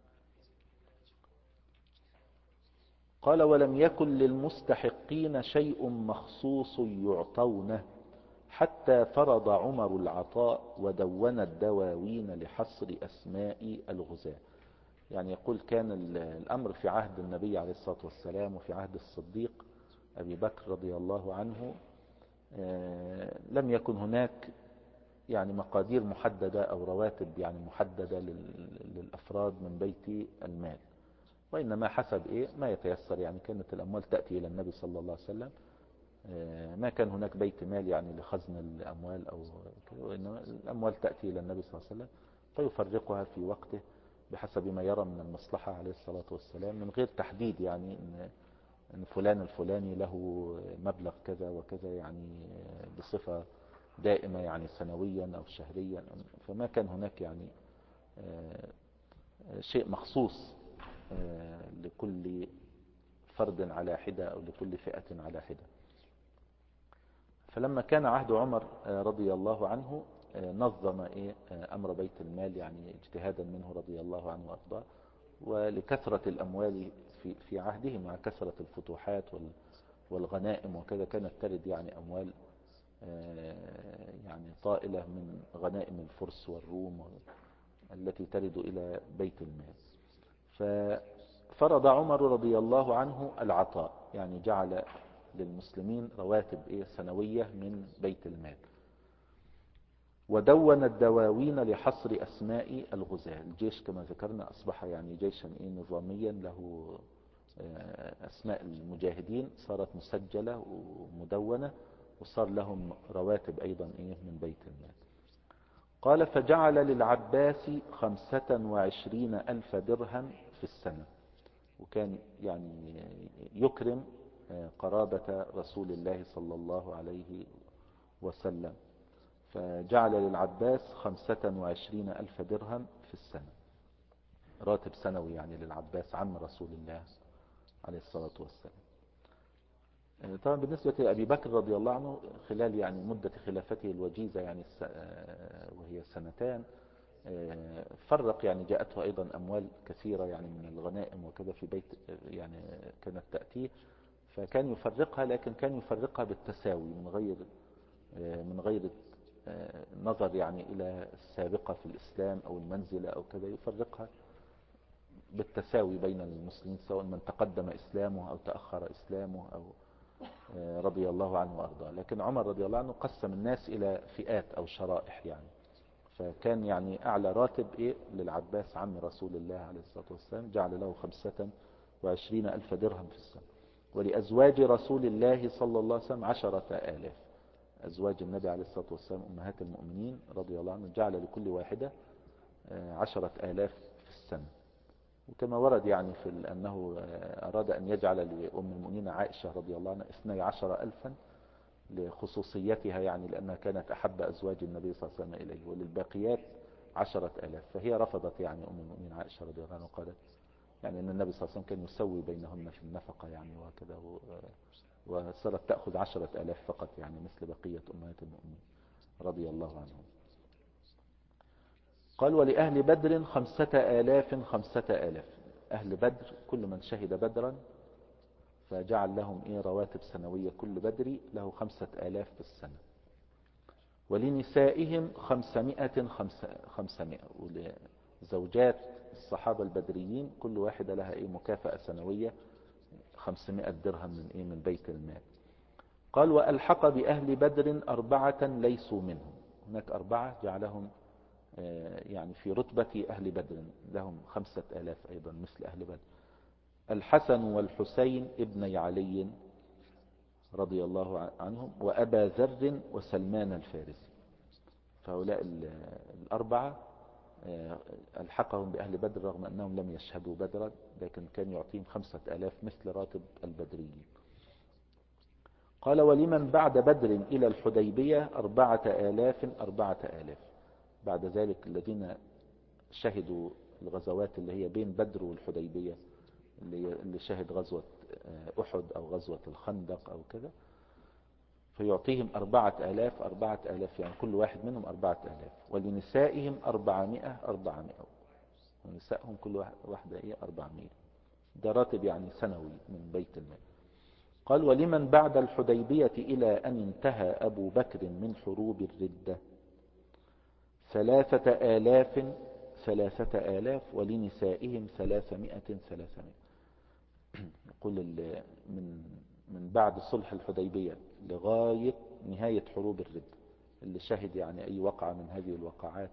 قال: ولم يكن للمستحقين شيء مخصوص يعطونه حتى فرض عمر العطاء ودون الدواوين لحصر أسماء الغزاة. يعني يقول كان الأمر في عهد النبي عليه الصلاة والسلام وفي عهد الصديق أبي بكر رضي الله عنه لم يكن هناك يعني مقادير محددة أو رواتب يعني محددة للأفراد من بيت المال، وإنما حسب ما يتيسر. يعني كانت الأموال تأتي إلى النبي صلى الله عليه وسلم، ما كان هناك بيت مال يعني لخزن الأموال أو كده، وإنما الأموال تأتي إلى النبي صلى الله عليه وسلم فيفرقها في وقته بحسب ما يرى من المصلحة عليه الصلاة والسلام، من غير تحديد يعني إن فلان الفلاني له مبلغ كذا وكذا يعني بصفة دائمة يعني سنويا أو شهريا. فما كان هناك يعني شيء مخصوص لكل فرد على حدة أو لكل فئة على حدة. فلما كان عهد عمر رضي الله عنه نظم أمر بيت المال يعني اجتهادا منه رضي الله عنه وأرضاه، ولكثرة الأموال في عهده مع كثرة الفتوحات والغنائم وكذا، كانت ترد يعني أموال يعني طائلة من غنائم الفرس والروم التي ترد إلى بيت المال. ففرض عمر رضي الله عنه العطاء، يعني جعل للمسلمين رواتب سنوية من بيت المال، ودون الدواوين لحصر أسماء الغزاة. الجيش كما ذكرنا أصبح يعني جيشا نظاميا له أسماء المجاهدين صارت مسجلة ومدونة، وصار لهم رواتب أيضا من بيت المال. قال فجعل للعباس 25,000 درهم في السنة، وكان يعني يكرم قرابة رسول الله صلى الله عليه وسلم، فجعل للعباس 25,000 درهم في السنة، راتب سنوي يعني للعباس عم رسول الله عليه الصلاة والسلام. طبعا بالنسبة لأبي بكر رضي الله عنه خلال يعني مدة خلافته الوجيزة يعني وهي سنتان، فرق يعني جاءته أيضا أموال كثيرة يعني من الغنائم وكذا في بيت يعني كانت تأتيه، فكان يفرقها، لكن كان يفرقها بالتساوي من غير نظر يعني إلى السابقة في الإسلام أو المنزلة أو كذا، يفرقها بالتساوي بين المسلمين سواء من تقدم إسلامه أو تأخر إسلامه أو رضي الله عنه وأرضاه. لكن عمر رضي الله عنه قسم الناس إلى فئات أو شرائح يعني، فكان يعني أعلى راتب للعباس عم رسول الله عليه الصلاة والسلام، جعل له 25,000 درهم في السنة. ولأزواج رسول الله صلى الله عليه وسلم 10,000، أزواج النبي عليه الصلاة والسلام أمهات المؤمنين رضي الله عنه جعل لكل واحدة 10,000 في السنة. وكما ورد يعني في أنه أراد أن يجعل لأم المؤمنين عائشة رضي الله عنها 12,000 لخصوصيتها، يعني لأنها كانت أحب أزواج النبي صلى الله عليه وسلم إليه، وللباقيات 10,000. فهي رفضت يعني أم المؤمنين عائشة رضي الله عنها، وقالت يعني أن النبي صلى الله عليه وسلم كان يسوي بينهن في النفقة يعني وكذا، وصارت تأخذ 10,000 فقط يعني مثل بقية أمهات المؤمنين رضي الله عنهم. قال ولأهل بدر 5,000 5,000، أهل بدر كل من شهد بدرا فجعل لهم رواتب سنوية، كل بدري له 5,000 في السنة. ولنسائهم 500 ولزوجات الصحابة البدريين كل واحدة لها مكافأة سنوية 500 درهم من بيت المال. قال وألحق بأهل بدر 4 ليسوا منهم، هناك 4 جعلهم يعني في رتبة أهل بدر لهم 5,000 أيضا مثل أهل بدر: الحسن والحسين ابني علي رضي الله عنهم، وأبا ذر وسلمان الفارسي. فهؤلاء 4 ألحقهم بأهل بدر رغم أنهم لم يشهدوا بدرا، لكن كان يعطيهم 5,000 مثل راتب البدريين. قال ولمن بعد بدر إلى الحديبية 4,000 بعد ذلك الذين شهدوا الغزوات اللي هي بين بدر والحديبية، اللي شهد غزوة أحد أو غزوة الخندق أو كذا، فيعطيهم 4,000 يعني كل واحد منهم 4,000. ولنسائهم 400 ونسائهم كل واحدة 400. ده راتب يعني سنوي من بيت المال. قال ولمن بعد الحديبية إلى أن انتهى أبو بكر من حروب الردة 3,000 ولنسائهم 300. يقول من بعد صلح الحديبية لغاية نهاية حروب الردة اللي شهد يعني أي وقعة من هذه الوقعات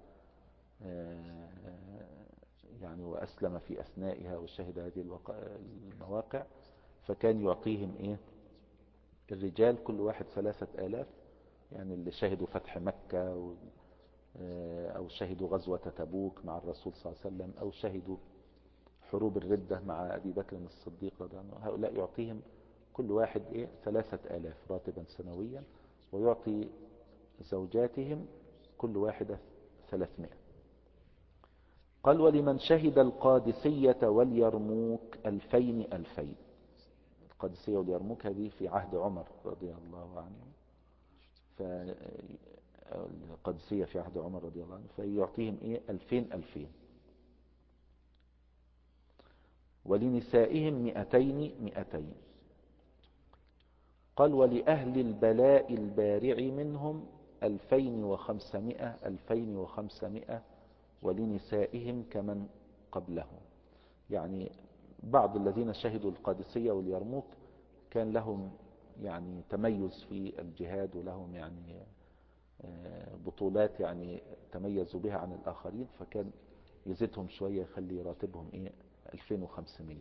يعني وأسلم في أثنائها وشهد هذه المواقع، فكان يعطيهم إيه الرجال كل واحد 3000، يعني اللي شهدوا فتح مكة أو شهدوا غزوة تبوك مع الرسول صلى الله عليه وسلم، أو شهدوا حروب الردة مع أبي بكر الصديق رضي الله عنه، هؤلاء يعطيهم كل واحد 3000 راتبا سنويا، ويعطي زوجاتهم كل واحدة 300. قال ولمن شهد القادسية واليرموك 2000. القادسية واليرموك هذه في عهد عمر رضي الله عنه، القادسية في عهد عمر رضي الله عنه، فيعطيهم 2000. ولنسائهم 200. قال ولأهل البلاء البارع منهم 2500. ولنسائهم كمن قبلهم. يعني بعض الذين شهدوا القادسية واليرموك كان لهم يعني تميز في الجهاد، ولهم يعني بطولات يعني تميزوا بها عن الآخرين، فكان يزيدهم شوية يخلي راتبهم 2500.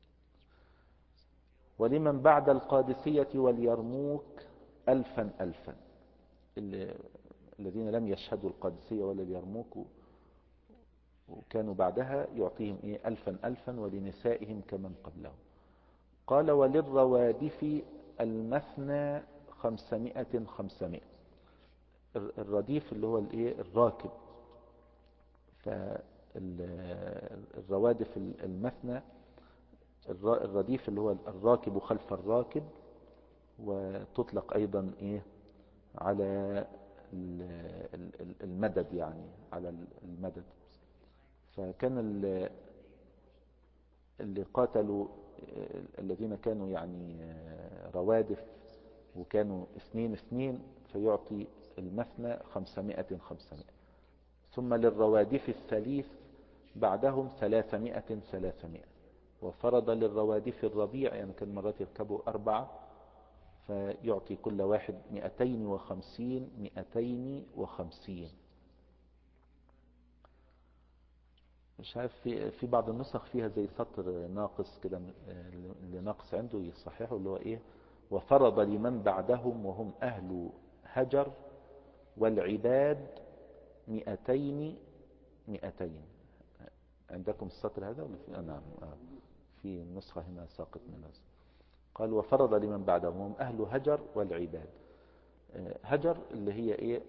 ولمن بعد القادسية واليرموك 1000. الذين لم يشهدوا القادسية ولا اليرموك وكانوا بعدها يعطيهم 1000. ولنسائهم كمن قبلهم. قال وللروادف المثنى 500. الرديف اللي هو الراكب، فالروادف المثنى، الرديف اللي هو الراكب خلف الراكب، وتطلق أيضا على المدد، يعني على المدد. فكان اللي قاتلوا الذين كانوا يعني روادف وكانوا 2 فيعطي المثنى 500. ثم للروادف الثليث بعدهم 300. وفرض للروادف الربيع، يعني كان مرات يركبوا 4، فيعطي كل واحد 250. مش عارف، في بعض النسخ فيها زي سطر ناقص كده، اللي ناقص عنده يصححه، اللي هو وفرض لمن بعدهم وهم أهل هجر والعباد 200. عندكم السطر هذا ولا في؟ نعم، في نسخة هنا ساقط من هذا. قال وفرض لمن بعدهم وهم أهل هجر والعباد. هجر اللي هي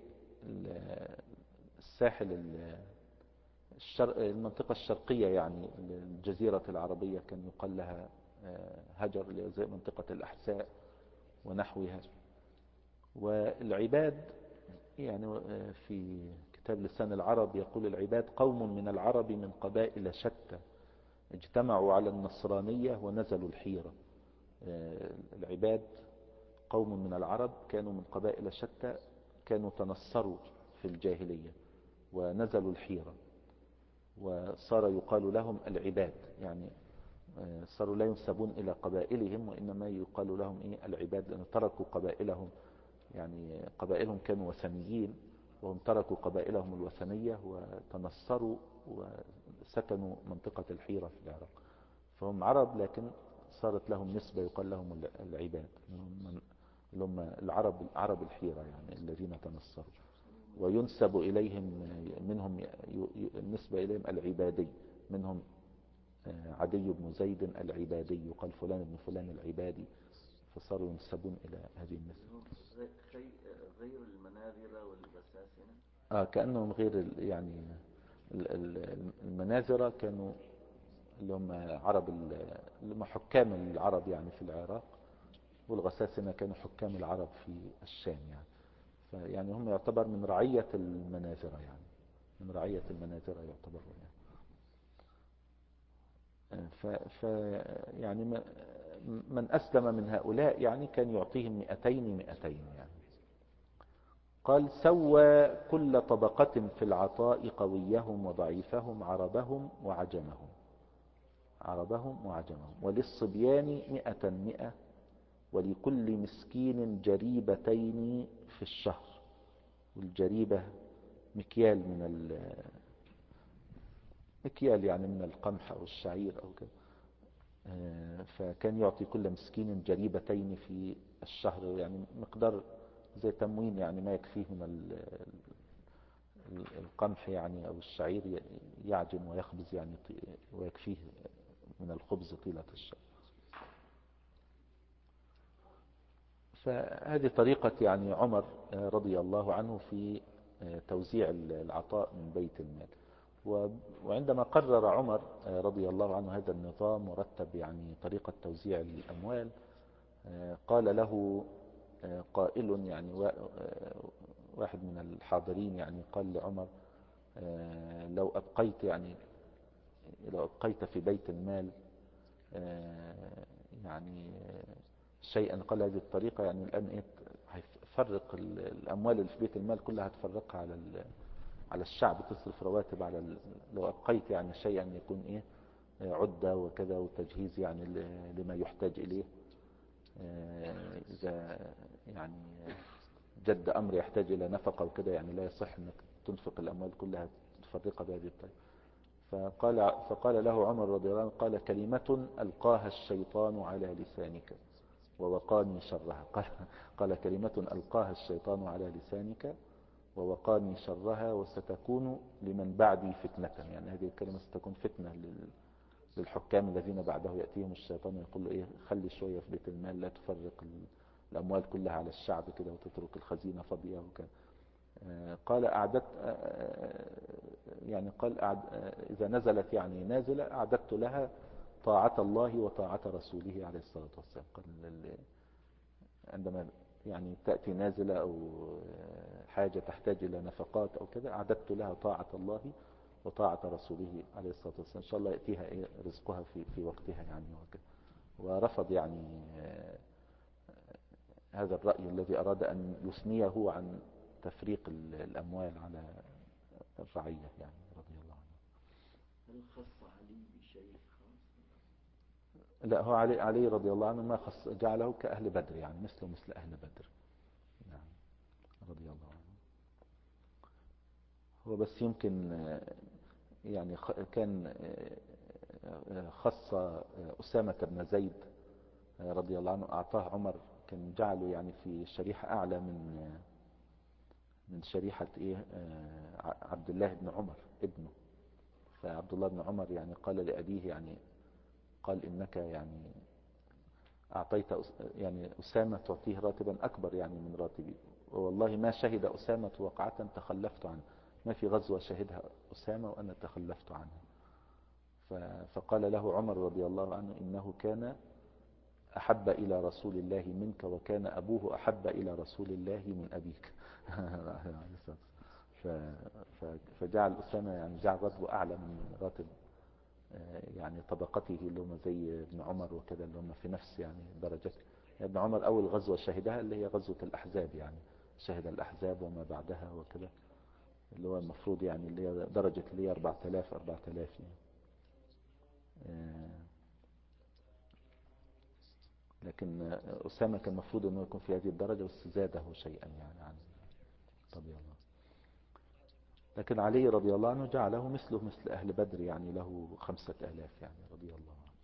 الساحل المنطقة الشرقية، يعني الجزيرة العربية كان يقال لها هجر، اللي زي منطقة الأحساء ونحوها. والعباد يعني في كتاب لسان العرب يقول العباد قوم من العرب من قبائل شتى اجتمعوا على النصرانية ونزلوا الحيرة. العباد قوم من العرب كانوا من قبائل شتى، كانوا تنصروا في الجاهلية ونزلوا الحيرة، وصار يقال لهم العباد، يعني صاروا لا ينسبون إلى قبائلهم، وإنما يقال لهم العباد، لأن تركوا قبائلهم، يعني قبائلهم كانوا وثنيين، وهم تركوا قبائلهم الوثنية وتنصروا وسكنوا منطقة الحيرة في العراق. فهم عرب، لكن صارت لهم نسبة يقال لهم العباد، اللي هم عرب الحيرة، يعني الذين تنصروا، وينسب إليهم منهم النسبة إليهم العبادي، منهم عدي بن زيد العبادي، يقال فلان بن فلان العبادي، فصاروا ينسبون إلى هذه النسبة. غير المناذرة والبساسنة. كأنهم غير يعني المناذرة كانوا اللي هم عرب، اللي هم حكام العرب يعني في العراق، والغساسنة كانوا حكام العرب في الشام، يعني فيعني هم يعتبر من رعية المناذرة، يعني من رعية المناذرة يعتبرون يعني. يعني من أسلم من هؤلاء يعني كان يعطيهم 200 يعني. قال سوى كل طبقة في العطاء قويهم وضعيفهم عربهم وعجمهم. وللصبيان 100. ولكل مسكين جريبتين في الشهر. والجريبة مكيال مكيال يعني من القمح أو الشعير أو كده. فكان يعطي كل مسكين جريبتين في الشهر، يعني مقدار زي تموين، يعني ما يكفيه من القمح يعني أو الشعير، يعجن ويخبز يعني ويكفيه من الخبز طيلة الشهر. فهذه طريقة يعني عمر رضي الله عنه في توزيع العطاء من بيت المال. وعندما قرر عمر رضي الله عنه هذا النظام ورتب يعني طريقة توزيع الأموال، قال له قائل، يعني واحد من الحاضرين يعني قال لعمر: لو أبقيت في بيت المال يعني شيئا، قال هذه الطريقة يعني الآن هيفرق الأموال اللي في بيت المال كلها، هتفرقها على الشعب، تصرف رواتب لو أبقيت يعني شيئا يكون عدة وكذا وتجهيز يعني لما يحتاج إليه، إذا يعني جد أمر يحتاج إلى نفقة وكذا، يعني لا يصح أنك تنفق الأموال كلها تفرقها بهذه الطريقة. فقال له عمر رضي الله عنه، قال: كلمة ألقاها الشيطان على لسانك ووقاني شرها. قال: كلمة ألقاها الشيطان على لسانك ووقاني شرها، وستكون لمن بعدي فتنة. يعني هذه الكلمة ستكون فتنة للحكام الذين بعده، يأتيهم الشيطان ويقول له خلي شوية في بيت المال، لا تفرق الأموال كلها على الشعب كده وتترك الخزينة فاضية وكذا. قال: إذا نزلت يعني نازلة أعددت لها طاعة الله وطاعة رسوله عليه الصلاة والسلام. قال: عندما يعني تأتي نازلة أو حاجة تحتاج إلى نفقات أو كذا، أعددت لها طاعة الله وطاعة رسوله عليه الصلاة والسلام، إن شاء الله يأتيها رزقها في وقتها يعني وكذا. ورفض يعني هذا الرأي الذي أراد أن يثنيه عن تفريق الأموال على الرعية يعني رضي الله عنه. هل خص علي بشيء خاص؟ لا، هو علي رضي الله عنه ما خص، جعله كأهل بدر، يعني مثل أهل بدر. نعم رضي الله عنه. هو بس يمكن يعني كان خص أسامة بن زيد رضي الله عنه، أعطاه عمر، كان جعله يعني في شريحة أعلى من شريحة عبد الله بن عمر ابنه. فعبد الله بن عمر يعني قال لأبيه، يعني قال: إنك يعني أعطيت يعني أسامة تعطيه راتبا أكبر يعني من راتبي، والله ما شهد أسامة وقعة تخلفت عنه، ما في غزوة شهدها أسامة وأنا تخلفت عنها. فقال له عمر رضي الله عنه: إنه كان أحب إلى رسول الله منك، وكان أبوه أحب إلى رسول الله من أبيك. فجعل أسامة يعني جعل راتبه أعلى من راتب يعني طبقته، اللي هم زي ابن عمر وكذا، اللي هم في نفس يعني درجته. ابن عمر أول غزوة شهدها اللي هي غزوة الأحزاب، يعني شهد الأحزاب وما بعدها وكذا، اللي هو المفروض يعني اللي هي درجة اللي هي 4000 يعني. لكن أسامة كان المفروض أنه يكون في هذه الدرجة، بس زاده شيئا يعني عن رضي الله. لكن علي رضي الله عنه جعله مثل أهل بدر، يعني له 5000 يعني رضي الله عنه.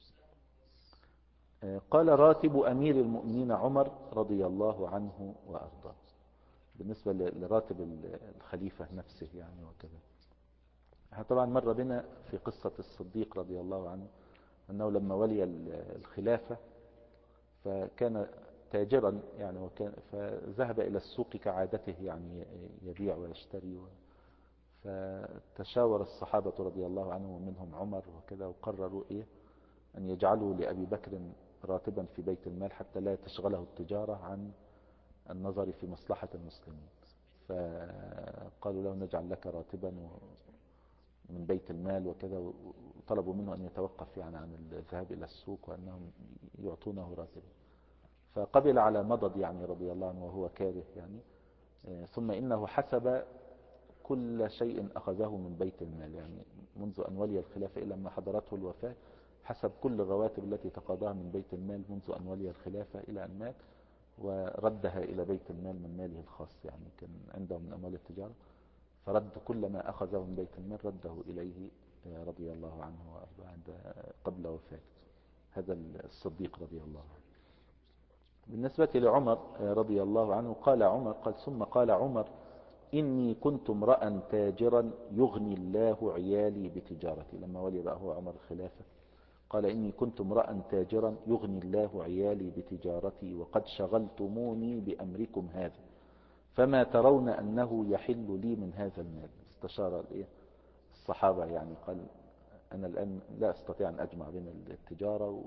قال: راتب أمير المؤمنين عمر رضي الله عنه وأرضاه، بالنسبة لراتب الخليفة نفسه يعني وكذا. احنا طبعا مر بنا في قصة الصديق رضي الله عنه أنه لما ولي الخلافة فكان تاجرا يعني، فذهب إلى السوق كعادته يعني يبيع ويشتري. فتشاور الصحابة رضي الله عنهم ومنهم عمر وكذا، وقرروا أن يجعلوا لأبي بكر راتبا في بيت المال حتى لا تشغله التجارة عن النظر في مصلحة المسلمين. فقالوا له: نجعل لك راتبا من بيت المال وكذا، وطلبوا منه أن يتوقف يعني عن الذهاب إلى السوق، وأنهم يعطونه راتبا. فقبل على مضض يعني رضي الله عنه وهو كاره يعني. ثم إنه حسب كل شيء أخذه من بيت المال، يعني منذ أن ولي الخلافة إلى ما حضرته الوفاة، حسب كل الرواتب التي تقاضاها من بيت المال منذ أن ولي الخلافة إلى أن مات. وردها إلى بيت المال من ماله الخاص، يعني كان عنده من أموال التجارة، فرد كل ما أخذه من بيت المال رده إليه رضي الله عنه وأرضاه قبل وفاته. هذا الصديق رضي الله عنه. بالنسبة لعمر رضي الله عنه، قال عمر ثم قال عمر: إني كنت امرأ تاجرا يغني الله عيالي بتجارتي. لما ولي بقى هو عمر الخلافة قال: إني كنت امرأ تاجرا يغني الله عيالي بتجارتي وقد شغلتموني بأمركم هذا، فما ترون أنه يحل لي من هذا المال. استشار الصحابة، يعني قال: أنا الآن لا أستطيع أن أجمع بين التجارة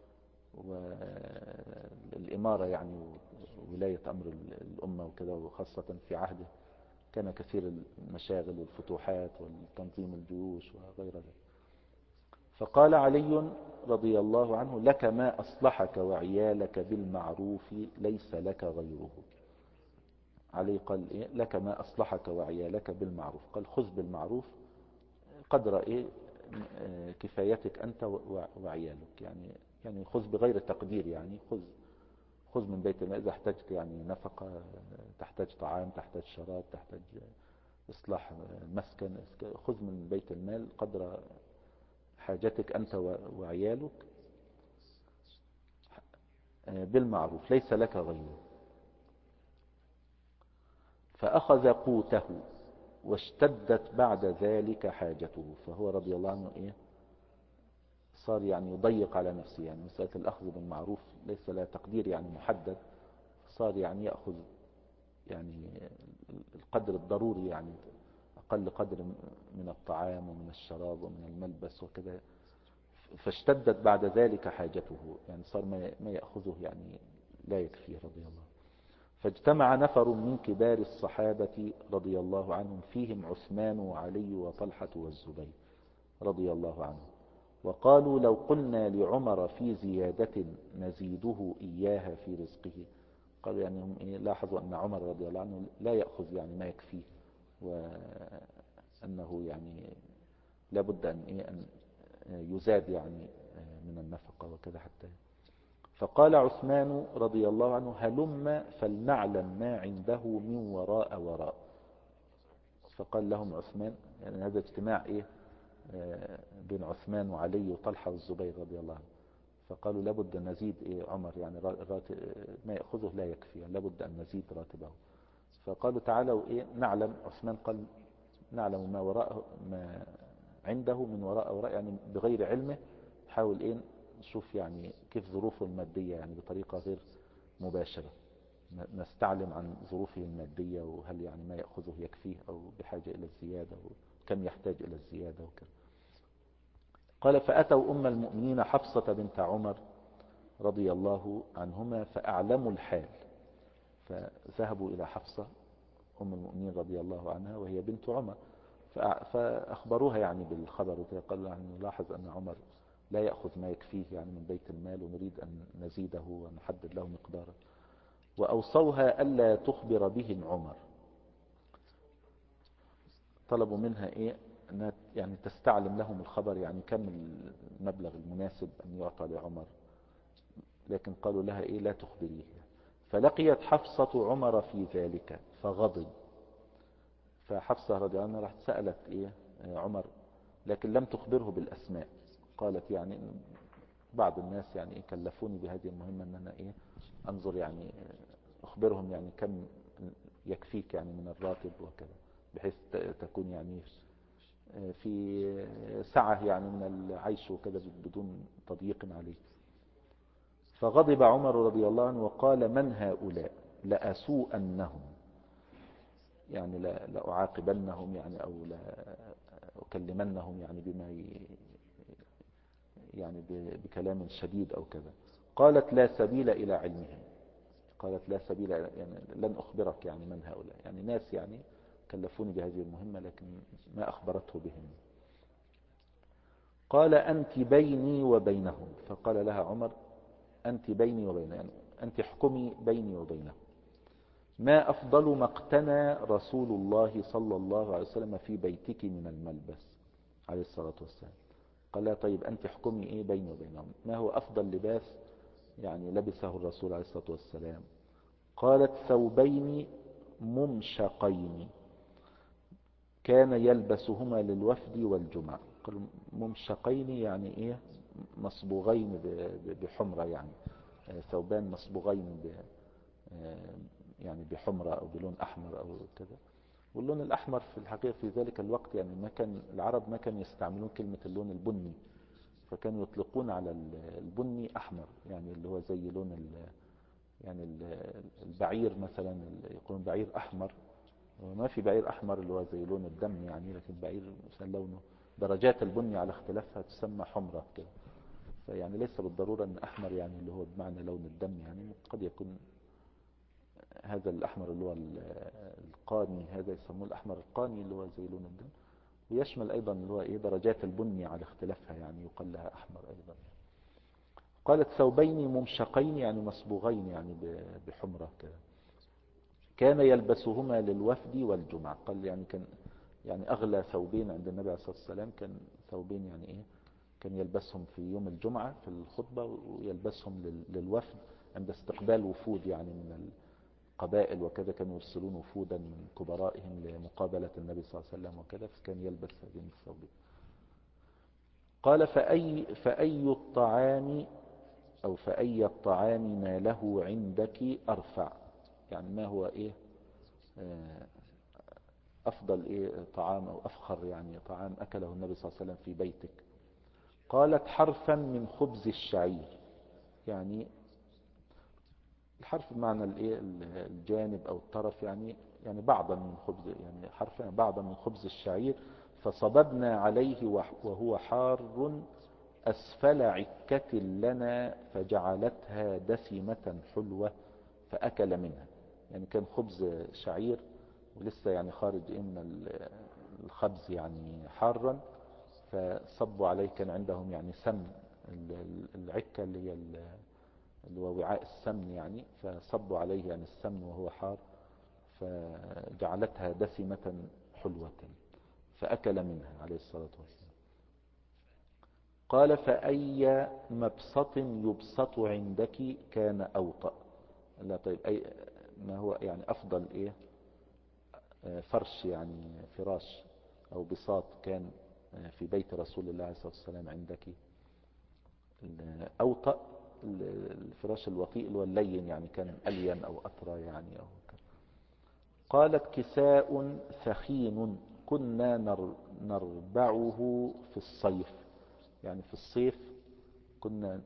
والإمارة، يعني ولاية أمر الأمة وكذا، وخاصة في عهده كان كثير المشاغل والفتوحات والتنظيم الجيوش وغير ذلك. فقال علي رضي الله عنه: لك ما أصلحك وعيالك بالمعروف ليس لك غيره. علي قال: إيه؟ لك ما أصلحك وعيالك بالمعروف. قال: خذ بالمعروف قدر كفايتك أنت وعيالك، يعني خذ بغير تقدير، يعني خذ من بيت المال إذا احتجت يعني نفقة، تحتاج طعام، تحتاج شراب، تحتاج إصلاح مسكن، خذ من بيت المال قدر حاجتك أنت وعيالك بالمعروف ليس لك غيره. فأخذ قوته واشتدت بعد ذلك حاجته. فهو رضي الله عنه صار يعني يضيق على نفسه، يعني مسألة الأخذ بالمعروف ليس لها تقدير يعني محدد، صار يعني يأخذ يعني القدر الضروري، يعني أقل قدر من الطعام ومن الشراب ومن الملبس وكذا. فاشتدت بعد ذلك حاجته، يعني صار ما يأخذه يعني لا يكفيه رضي الله. فاجتمع نفر من كبار الصحابة رضي الله عنهم، فيهم عثمان وعلي وطلحة والزبير رضي الله عنهم، وقالوا: لو قلنا لعمر في زيادة نزيده إياها في رزقه. قالوا يعني هم لاحظوا أن عمر رضي الله عنه لا يأخذ يعني ما يكفيه، وأنه يعني لابد أن يزاد يعني من النفقة وكذا حتى. فقال عثمان رضي الله عنه: هلم فلنعلم ما عنده من وراء. فقال لهم عثمان، يعني هذا اجتماع بين عثمان وعلي وطلحة والزبير رضي الله عنه، فقالوا لابد أن نزيد عمر، يعني ما يأخذه لا يكفي، يعني لابد أن نزيد راتبه. فقالوا: تعالوا نعلم. عثمان قال: نعلم ما عنده من وراء، يعني بغير علمه نحاول نشوف يعني كيف ظروفه المادية، يعني بطريقة غير مباشرة نستعلم عن ظروفه المادية، وهل يعني ما يأخذه يكفيه أو بحاجة إلى الزيادة، وكم يحتاج إلى الزيادة وكذا. قال: فأتوا أم المؤمنين حفصة بنت عمر رضي الله عنهما فأعلموا الحال. فذهبوا إلى حفصة أم المؤمنين رضي الله عنها وهي بنت عمر، فأخبروها يعني بالخبر وكذا. قالوا يعني نلاحظ أن عمر لا يأخذ ما يكفيه يعني من بيت المال، ونريد أن نزيده ونحدد له مقداره. وأوصوها ألا تخبر بهم عمر. طلبوا منها أنها يعني تستعلم لهم الخبر، يعني كم المبلغ المناسب أن يعطى لعمر، لكن قالوا لها لا تخبريه. فلقيت حفصة عمر في ذلك فغضب. فحفصة رضي الله عنها راح سألت عمر، لكن لم تخبره بالأسماء. قالت يعني بعض الناس يعني كلفوني بهذه المهمة أن أنا أنظر يعني أخبرهم يعني كم يكفيك يعني من الراتب وكذا، بحيث تكون يعني في سعة يعني من العيش وكذا بدون تضييق عليه. فغضب عمر رضي الله عنه وقال: من هؤلاء؟ لأسوءنهم، يعني لأعاقبنهم يعني، أو لأكلمنهم يعني بما يعني بكلام شديد أو كذا. قالت: لا سبيل إلى علمهم. قالت: لا سبيل، يعني لن أخبرك يعني من هؤلاء، يعني ناس يعني كلفوني بهذه المهمة لكن ما أخبرته بهم. قال: أنت بيني وبينهم. فقال لها عمر: أنت بيني وبينهم، يعني أنت احكمي بيني وبينهم. ما أفضل ما اقتنى رسول الله صلى الله عليه وسلم في بيتك من الملبس عليه الصلاة والسلام. قال لها: طيب أنت احكمي بيني وبينهم، ما هو أفضل لباس يعني لبسه الرسول عليه الصلاة والسلام، قالت ثوبين ممشقين كان يلبسهما للوفد والجمع. قال ممشقين يعني ايه؟ مصبوغين بحمرة يعني، ثوبان مصبوغين يعني بحمرة او بلون احمر او كذا. واللون الاحمر في الحقيقة في ذلك الوقت يعني ما كان العرب ما كانوا يستعملون كلمة اللون البني، فكانوا يطلقون على البني احمر، يعني اللي هو زي لون يعني البعير مثلا، يقولون بعير احمر. ما في بعير احمر اللي هو زي لون الدم يعني، لكن بعير مثلا لونه درجات البني على اختلافها تسمى حمرة كده. فيعني ليس بالضرورة ان احمر يعني اللي هو بمعنى لون الدم، يعني قد يكون هذا الاحمر اللي هو القاني، هذا يسموه الاحمر القاني اللي هو زي لون الدم، ويشمل ايضا اللي هو ايه درجات البني على اختلافها، يعني يقال لها احمر ايضا. قالت ثوبين ممشقين يعني مصبوغين يعني بحمرة كده، كان يلبسهما للوفد والجمع. قال يعني كان يعني اغلى ثوبين عند النبي عليه الصلاة والسلام كان ثوبين يعني ايه، كان يلبسهم في يوم الجمعة في الخطبة، ويلبسهم للوفد عند استقبال وفود يعني من القبائل وكذا، كانوا يرسلون وفودا من كبرائهم لمقابلة النبي صلى الله عليه وسلم وكذا، فكان يلبس هذين الثوبين. قال فأي الطعام أو فأي الطعام ما له عندك أرفع، يعني ما هو إيه أفضل إيه طعام أو أفخر يعني طعام أكله النبي صلى الله عليه وسلم في بيتك. قالت حرفا من خبز الشعير، يعني الحرف بمعنى الايه الجانب او الطرف، يعني بعضا من خبز، يعني حرفا بعضا من خبز الشعير. فصببنا عليه وهو حار أسفل عكة لنا فجعلتها دسمة حلوة فأكل منها. يعني كان خبز شعير ولسه يعني خارج من الخبز يعني حارا، فصبوا عليه، كان عندهم يعني سمن، العكة اللي هي اللي هو وعاء السمن يعني، فصبوا عليه يعني السمن وهو حار، فجعلتها دسمة حلوة فأكل منها عليه الصلاة والسلام. قال فأي مبسط يبسط عندك كان أوطأ. لا طيب أي ما هو يعني أفضل إيه فرش يعني فراش أو بساط كان في بيت رسول الله عليه الصلاة والسلام عندك؟ أوطأ الفراش الوطيء اللي هو اللين، يعني كان ألين أو أطرى يعني أو كذا. قالت كساء ثخين كنا نربعه في الصيف، يعني في الصيف كنا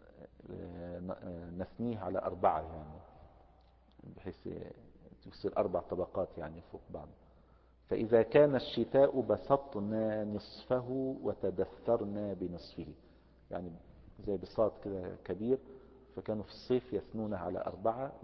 نثنيه على أربعة، يعني بحيث يصير 4 طبقات يعني فوق بعض. فإذا كان الشتاء بسطنا نصفه وتدثرنا بنصفه، يعني زي بساط كده كبير، فكانوا في الصيف يثنونه على 4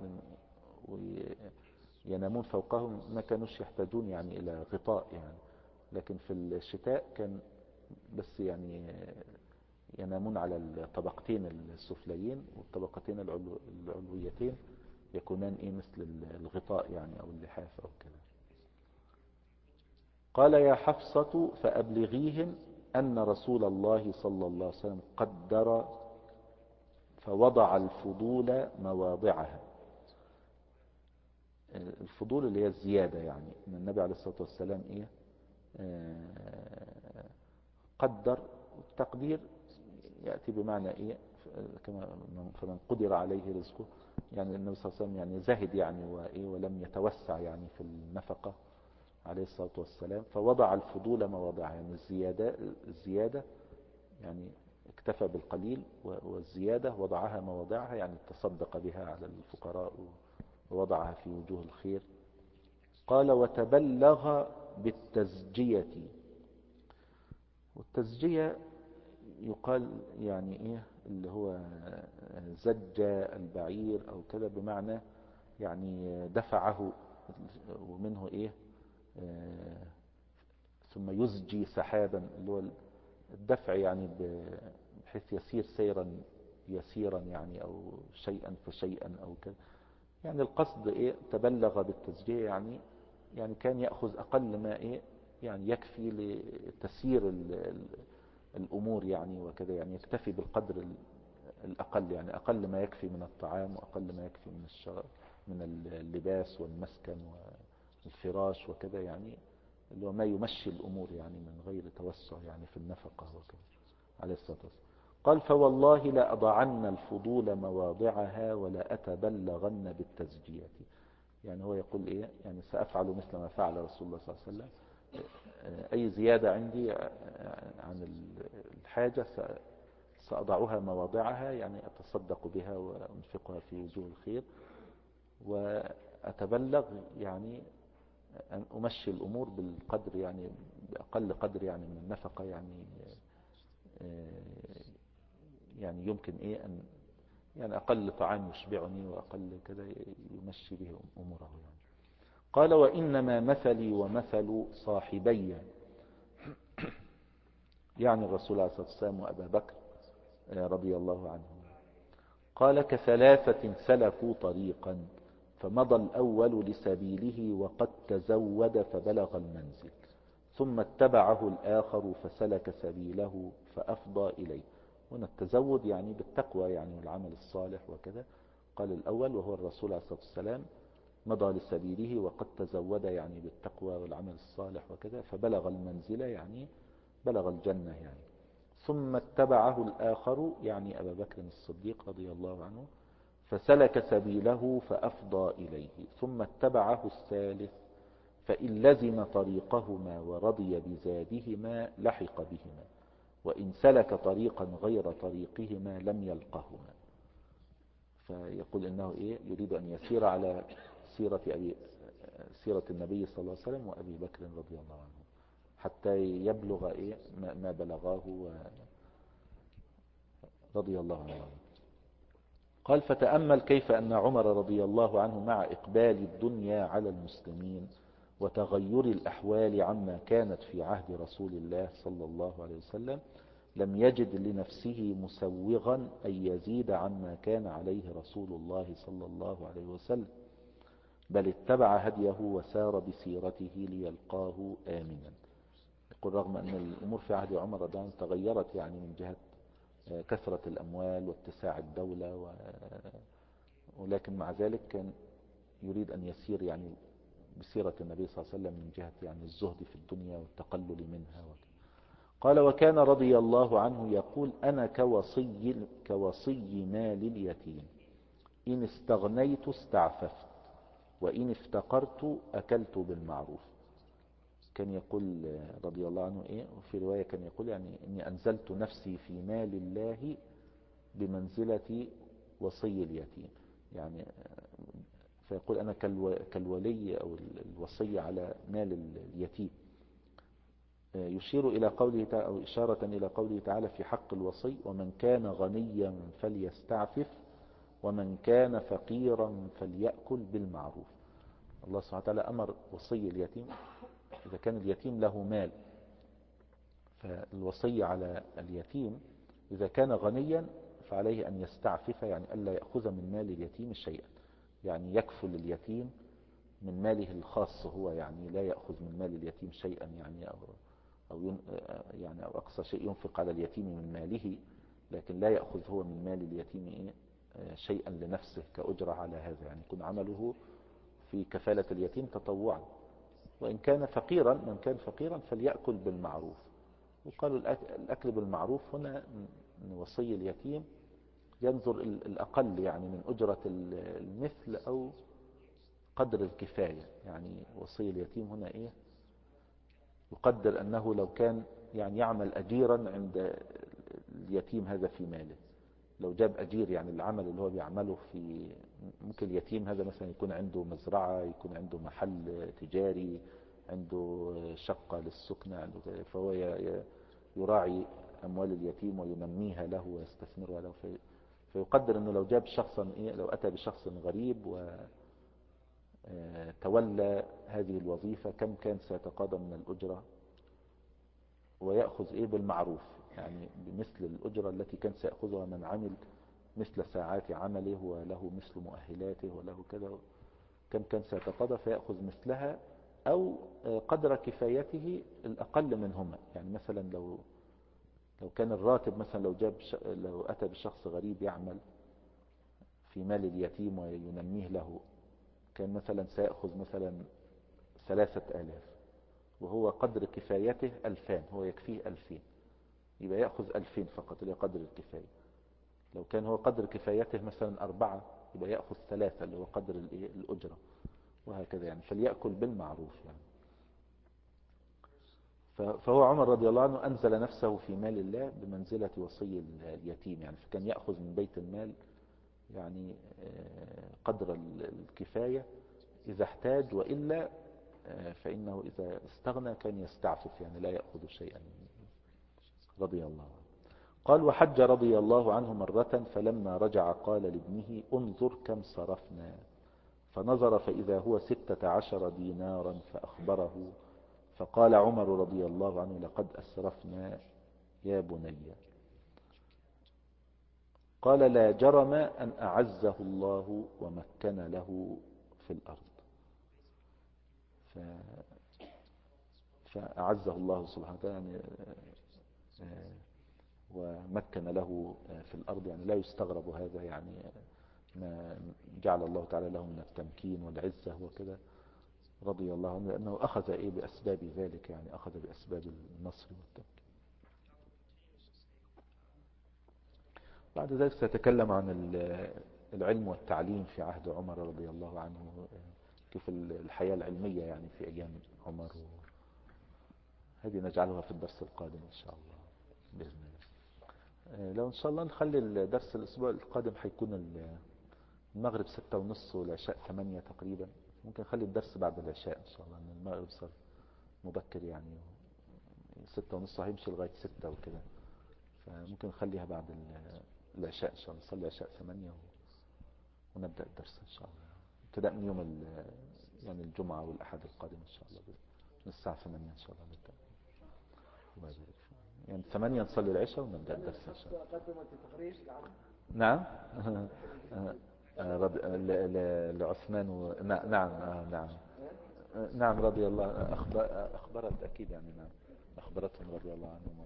وينامون فوقهم، ما كانوش يحتاجون يعني إلى غطاء يعني. لكن في الشتاء كان بس يعني ينامون على الطبقتين السفليين، والطبقتين العلويتين يكونان إيه مثل الغطاء يعني أو اللحاف أو كذا. قال يا حفصة فأبلغيهم أن رسول الله صلى الله عليه وسلم قدر فوضع الفضول مواضعها. الفضول اللي هي الزيادة، يعني ان النبي عليه الصلاة والسلام ايه قدر. التقدير يأتي بمعنى ايه كما فمن قدر عليه رزقه، يعني النبي صلى الله عليه وسلم يعني زهد يعني وايه ولم يتوسع يعني في النفقة عليه الصلاة والسلام. فوضع الفضول مواضعها، يعني الزيادة يعني اكتفى بالقليل، والزيادة وضعها مواضعها، يعني تصدق بها على الفقراء ووضعها في وجوه الخير. قال وتبلغ بالتزجية. والتزجية يقال يعني ايه اللي هو زج البعير او كذا، بمعنى يعني دفعه، ومنه ايه ثم يزجي سحابا، اللي هو الدفع يعني بحيث يسير سيرا يسيرا يعني او شيئا فشيئا او كذا. يعني القصد ايه تبلغ بالتزجية، يعني كان يأخذ اقل ما ايه يعني يكفي لتسيير الامور يعني وكذا، يعني يكتفي بالقدر الاقل، يعني اقل ما يكفي من الطعام واقل ما يكفي من اللباس والمسكن والفراش وكذا، يعني اللي هو ما يمشي الأمور يعني من غير توسع يعني في النفقة وكذا عليه الصلاة والسلام. قال فوالله لا أضعن الفضول مواضعها ولا أتبلغن بالتزجية. يعني هو يقول إيه؟ يعني سأفعل مثل ما فعل رسول الله صلى الله عليه وسلم، أي زيادة عندي عن الحاجة سأضعها مواضعها، يعني أتصدق بها وأنفقها في وجوه الخير، وأتبلغ يعني أن أمشي الأمور بالقدر، يعني بأقل قدر يعني من النفقة، يعني يمكن إيه أن يعني أقل طعام يشبعني وأقل كذا يمشي به أموره يعني. قال وإنما مثلي ومثل صاحبي، يعني الرسول عليه الصلاة والسلام وأبا بكر رضي الله عنهم. قال كثلاثة سلكوا طريقا فمضى الأول لسبيله وقد تزود فبلغ المنزل، ثم اتبعه الآخر فسلك سبيله فأفضى إليه. هنا التزود يعني بالتقوى يعني والعمل الصالح وكذا. قال الأول وهو الرسول عليه الصلاة والسلام مضى لسبيله وقد تزود يعني بالتقوى والعمل الصالح وكذا، فبلغ المنزل يعني بلغ الجنة يعني. ثم اتبعه الآخر يعني أبا بكر الصديق رضي الله عنه فسلك سبيله فأفضى إليه. ثم اتبعه الثالث فإن لزم طريقهما ورضي بزادهما لحق بهما، وإن سلك طريقا غير طريقهما لم يلقهما. فيقول إنه إيه؟ يريد أن يسير على سيرة النبي صلى الله عليه وسلم وأبي بكر رضي الله عنه حتى يبلغ إيه ما بلغاه رضي الله عنه. قال فتأمل كيف أن عمر رضي الله عنه مع إقبال الدنيا على المسلمين وتغير الأحوال عما كانت في عهد رسول الله صلى الله عليه وسلم لم يجد لنفسه مسوغا أن يزيد عما كان عليه رسول الله صلى الله عليه وسلم، بل اتبع هديه وسار بسيرته ليلقاه آمنا. يقول رغم أن الأمور في عهد عمر رضي الله عنه تغيرت يعني من جهة كثرة الأموال واتساع الدولة ولكن مع ذلك كان يريد أن يسير يعني بسيرة النبي صلى الله عليه وسلم من جهة يعني الزهد في الدنيا والتقلل منها قال وكان رضي الله عنه يقول أنا كوصي مال اليتيم، إن استغنيت استعففت وإن افتقرت أكلت بالمعروف. كان يقول رضي الله عنه إيه؟ وفي رواية كان يقول يعني إني أنزلت نفسي في مال الله بمنزلة وصي اليتيم، يعني فيقول أنا كالولي أو الوصي على مال اليتيم. يشير إلى قوله تعالى أو إشارة إلى قوله تعالى في حق الوصي ومن كان غنيا فليستعفف ومن كان فقيرا فليأكل بالمعروف. الله سبحانه وتعالى أمر وصي اليتيم إذا كان اليتيم له مال، فالوصي على اليتيم إذا كان غنيا فعليه أن يستعفف، يعني ألا يأخذ من مال اليتيم شيئا، يعني يكفل اليتيم من ماله الخاص هو، يعني لا يأخذ من مال اليتيم شيئا يعني أو أقصى شيء ينفق على اليتيم من ماله، لكن لا يأخذ هو من مال اليتيم شيئا لنفسه كأجرة على هذا، يعني يكون عمله في كفالة اليتيم تطوعا. وإن كان فقيرا من كان فقيرا فليأكل بالمعروف. وقالوا الأكل بالمعروف هنا وصي اليتيم ينظر الأقل يعني من أجرة المثل أو قدر الكفاية. يعني وصي اليتيم هنا إيه؟ يقدر أنه لو كان يعني يعمل أجيرا عند اليتيم هذا في ماله، لو جاب أجير يعني العمل اللي هو بيعمله في، ممكن اليتيم هذا مثلا يكون عنده مزرعة، يكون عنده محل تجاري، عنده شقة للسكنة، عنده فهو يراعي أموال اليتيم وينميها له ويستثمرها له. فيقدر أنه لو جاب شخصا لو أتى بشخص غريب وتولى هذه الوظيفة كم كان سيتقاضى من الأجرة، ويأخذ بالمعروف، يعني بمثل الأجرة التي كان سيأخذها من عمل مثل ساعات عمله وله مثل مؤهلاته وله كذا، كم كان سيتقاضى فيأخذ مثلها أو قدر كفايته الأقل منهما. يعني مثلا لو كان الراتب مثلا لو أتى بشخص غريب يعمل في مال اليتيم وينميه له كان مثلا سيأخذ مثلا 3000، وهو قدر كفايته 2000، هو يكفيه 2000، يبقى يأخذ 2000 فقط اللي هو قدر الكفاية. لو كان هو قدر كفايته مثلا 4، يبقى يأخذ 3 اللي هو قدر الأجرة، وهكذا يعني. فليأكل بالمعروف يعني. فهو عمر رضي الله عنه أنزل نفسه في مال الله بمنزلة وصي اليتيم يعني. فكان يأخذ من بيت المال يعني قدر الكفاية إذا احتاج، وإلا فإنه إذا استغنى كان يستعفف يعني لا يأخذ شيئا رضي الله عنه. قال: وحج رضي الله عنه مرة، فلما رجع قال لابنه: انظر كم صرفنا. فنظر فإذا هو 16 دينارا فأخبره. فقال عمر رضي الله عنه: لقد أسرفنا يا بني. قال: لا جرم أن أعزه الله ومكن له في الأرض. فأعزه الله سبحانه وتعالى يعني ومكن له في الأرض يعني. لا يستغرب هذا يعني، ما جعل الله تعالى له من التمكين والعزة وكذا رضي الله عنه، لأنه أخذ بأسباب ذلك يعني، أخذ بأسباب النصر والتمكين. بعد ذلك سيتكلم عن العلم والتعليم في عهد عمر رضي الله عنه، كيف الحياة العلمية يعني في أيام عمر. هذه نجعلها في الدرس القادم إن شاء الله بإذن الله. لو إن شاء الله نخلي الدرس الأسبوع القادم حيكون المغرب 6:30 والعشاء 8 تقريبا. ممكن نخلي الدرس بعد العشاء إن شاء الله، لأن المغرب صار مبكر يعني، 6:30 هيمشي لغاية 6 وكده. فممكن نخليها بعد العشاء إن شاء الله، نصلي العشاء 8 ونبدأ الدرس إن شاء الله، ابتداء من يوم يعني الجمعة والأحد القادم إن شاء الله، من الساعة 8 إن شاء الله نبدأ. الله يبارك فيك. يعني 8 نصلي العشاء ونبدأ الدرس إن شاء الله. نعم. لعثمان نعم نعم نعم رضي الله أخبرت أكيد يعني. نعم أخبرتهم رضي الله عنهم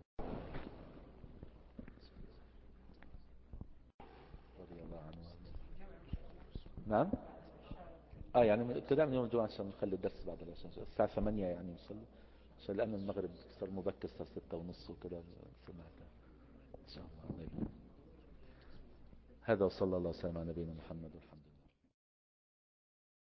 رضي الله عنهم. نعم يعني ابتداء من يوم الجمعة عشان نخلي الدرس بعد العشاء الساعة 8 يعني نصلي، عشان لأن المغرب صار مبكر، صار 6:30 وكذا. إن شاء الله. هذا وصلى الله وسلم على نبينا محمد والحمد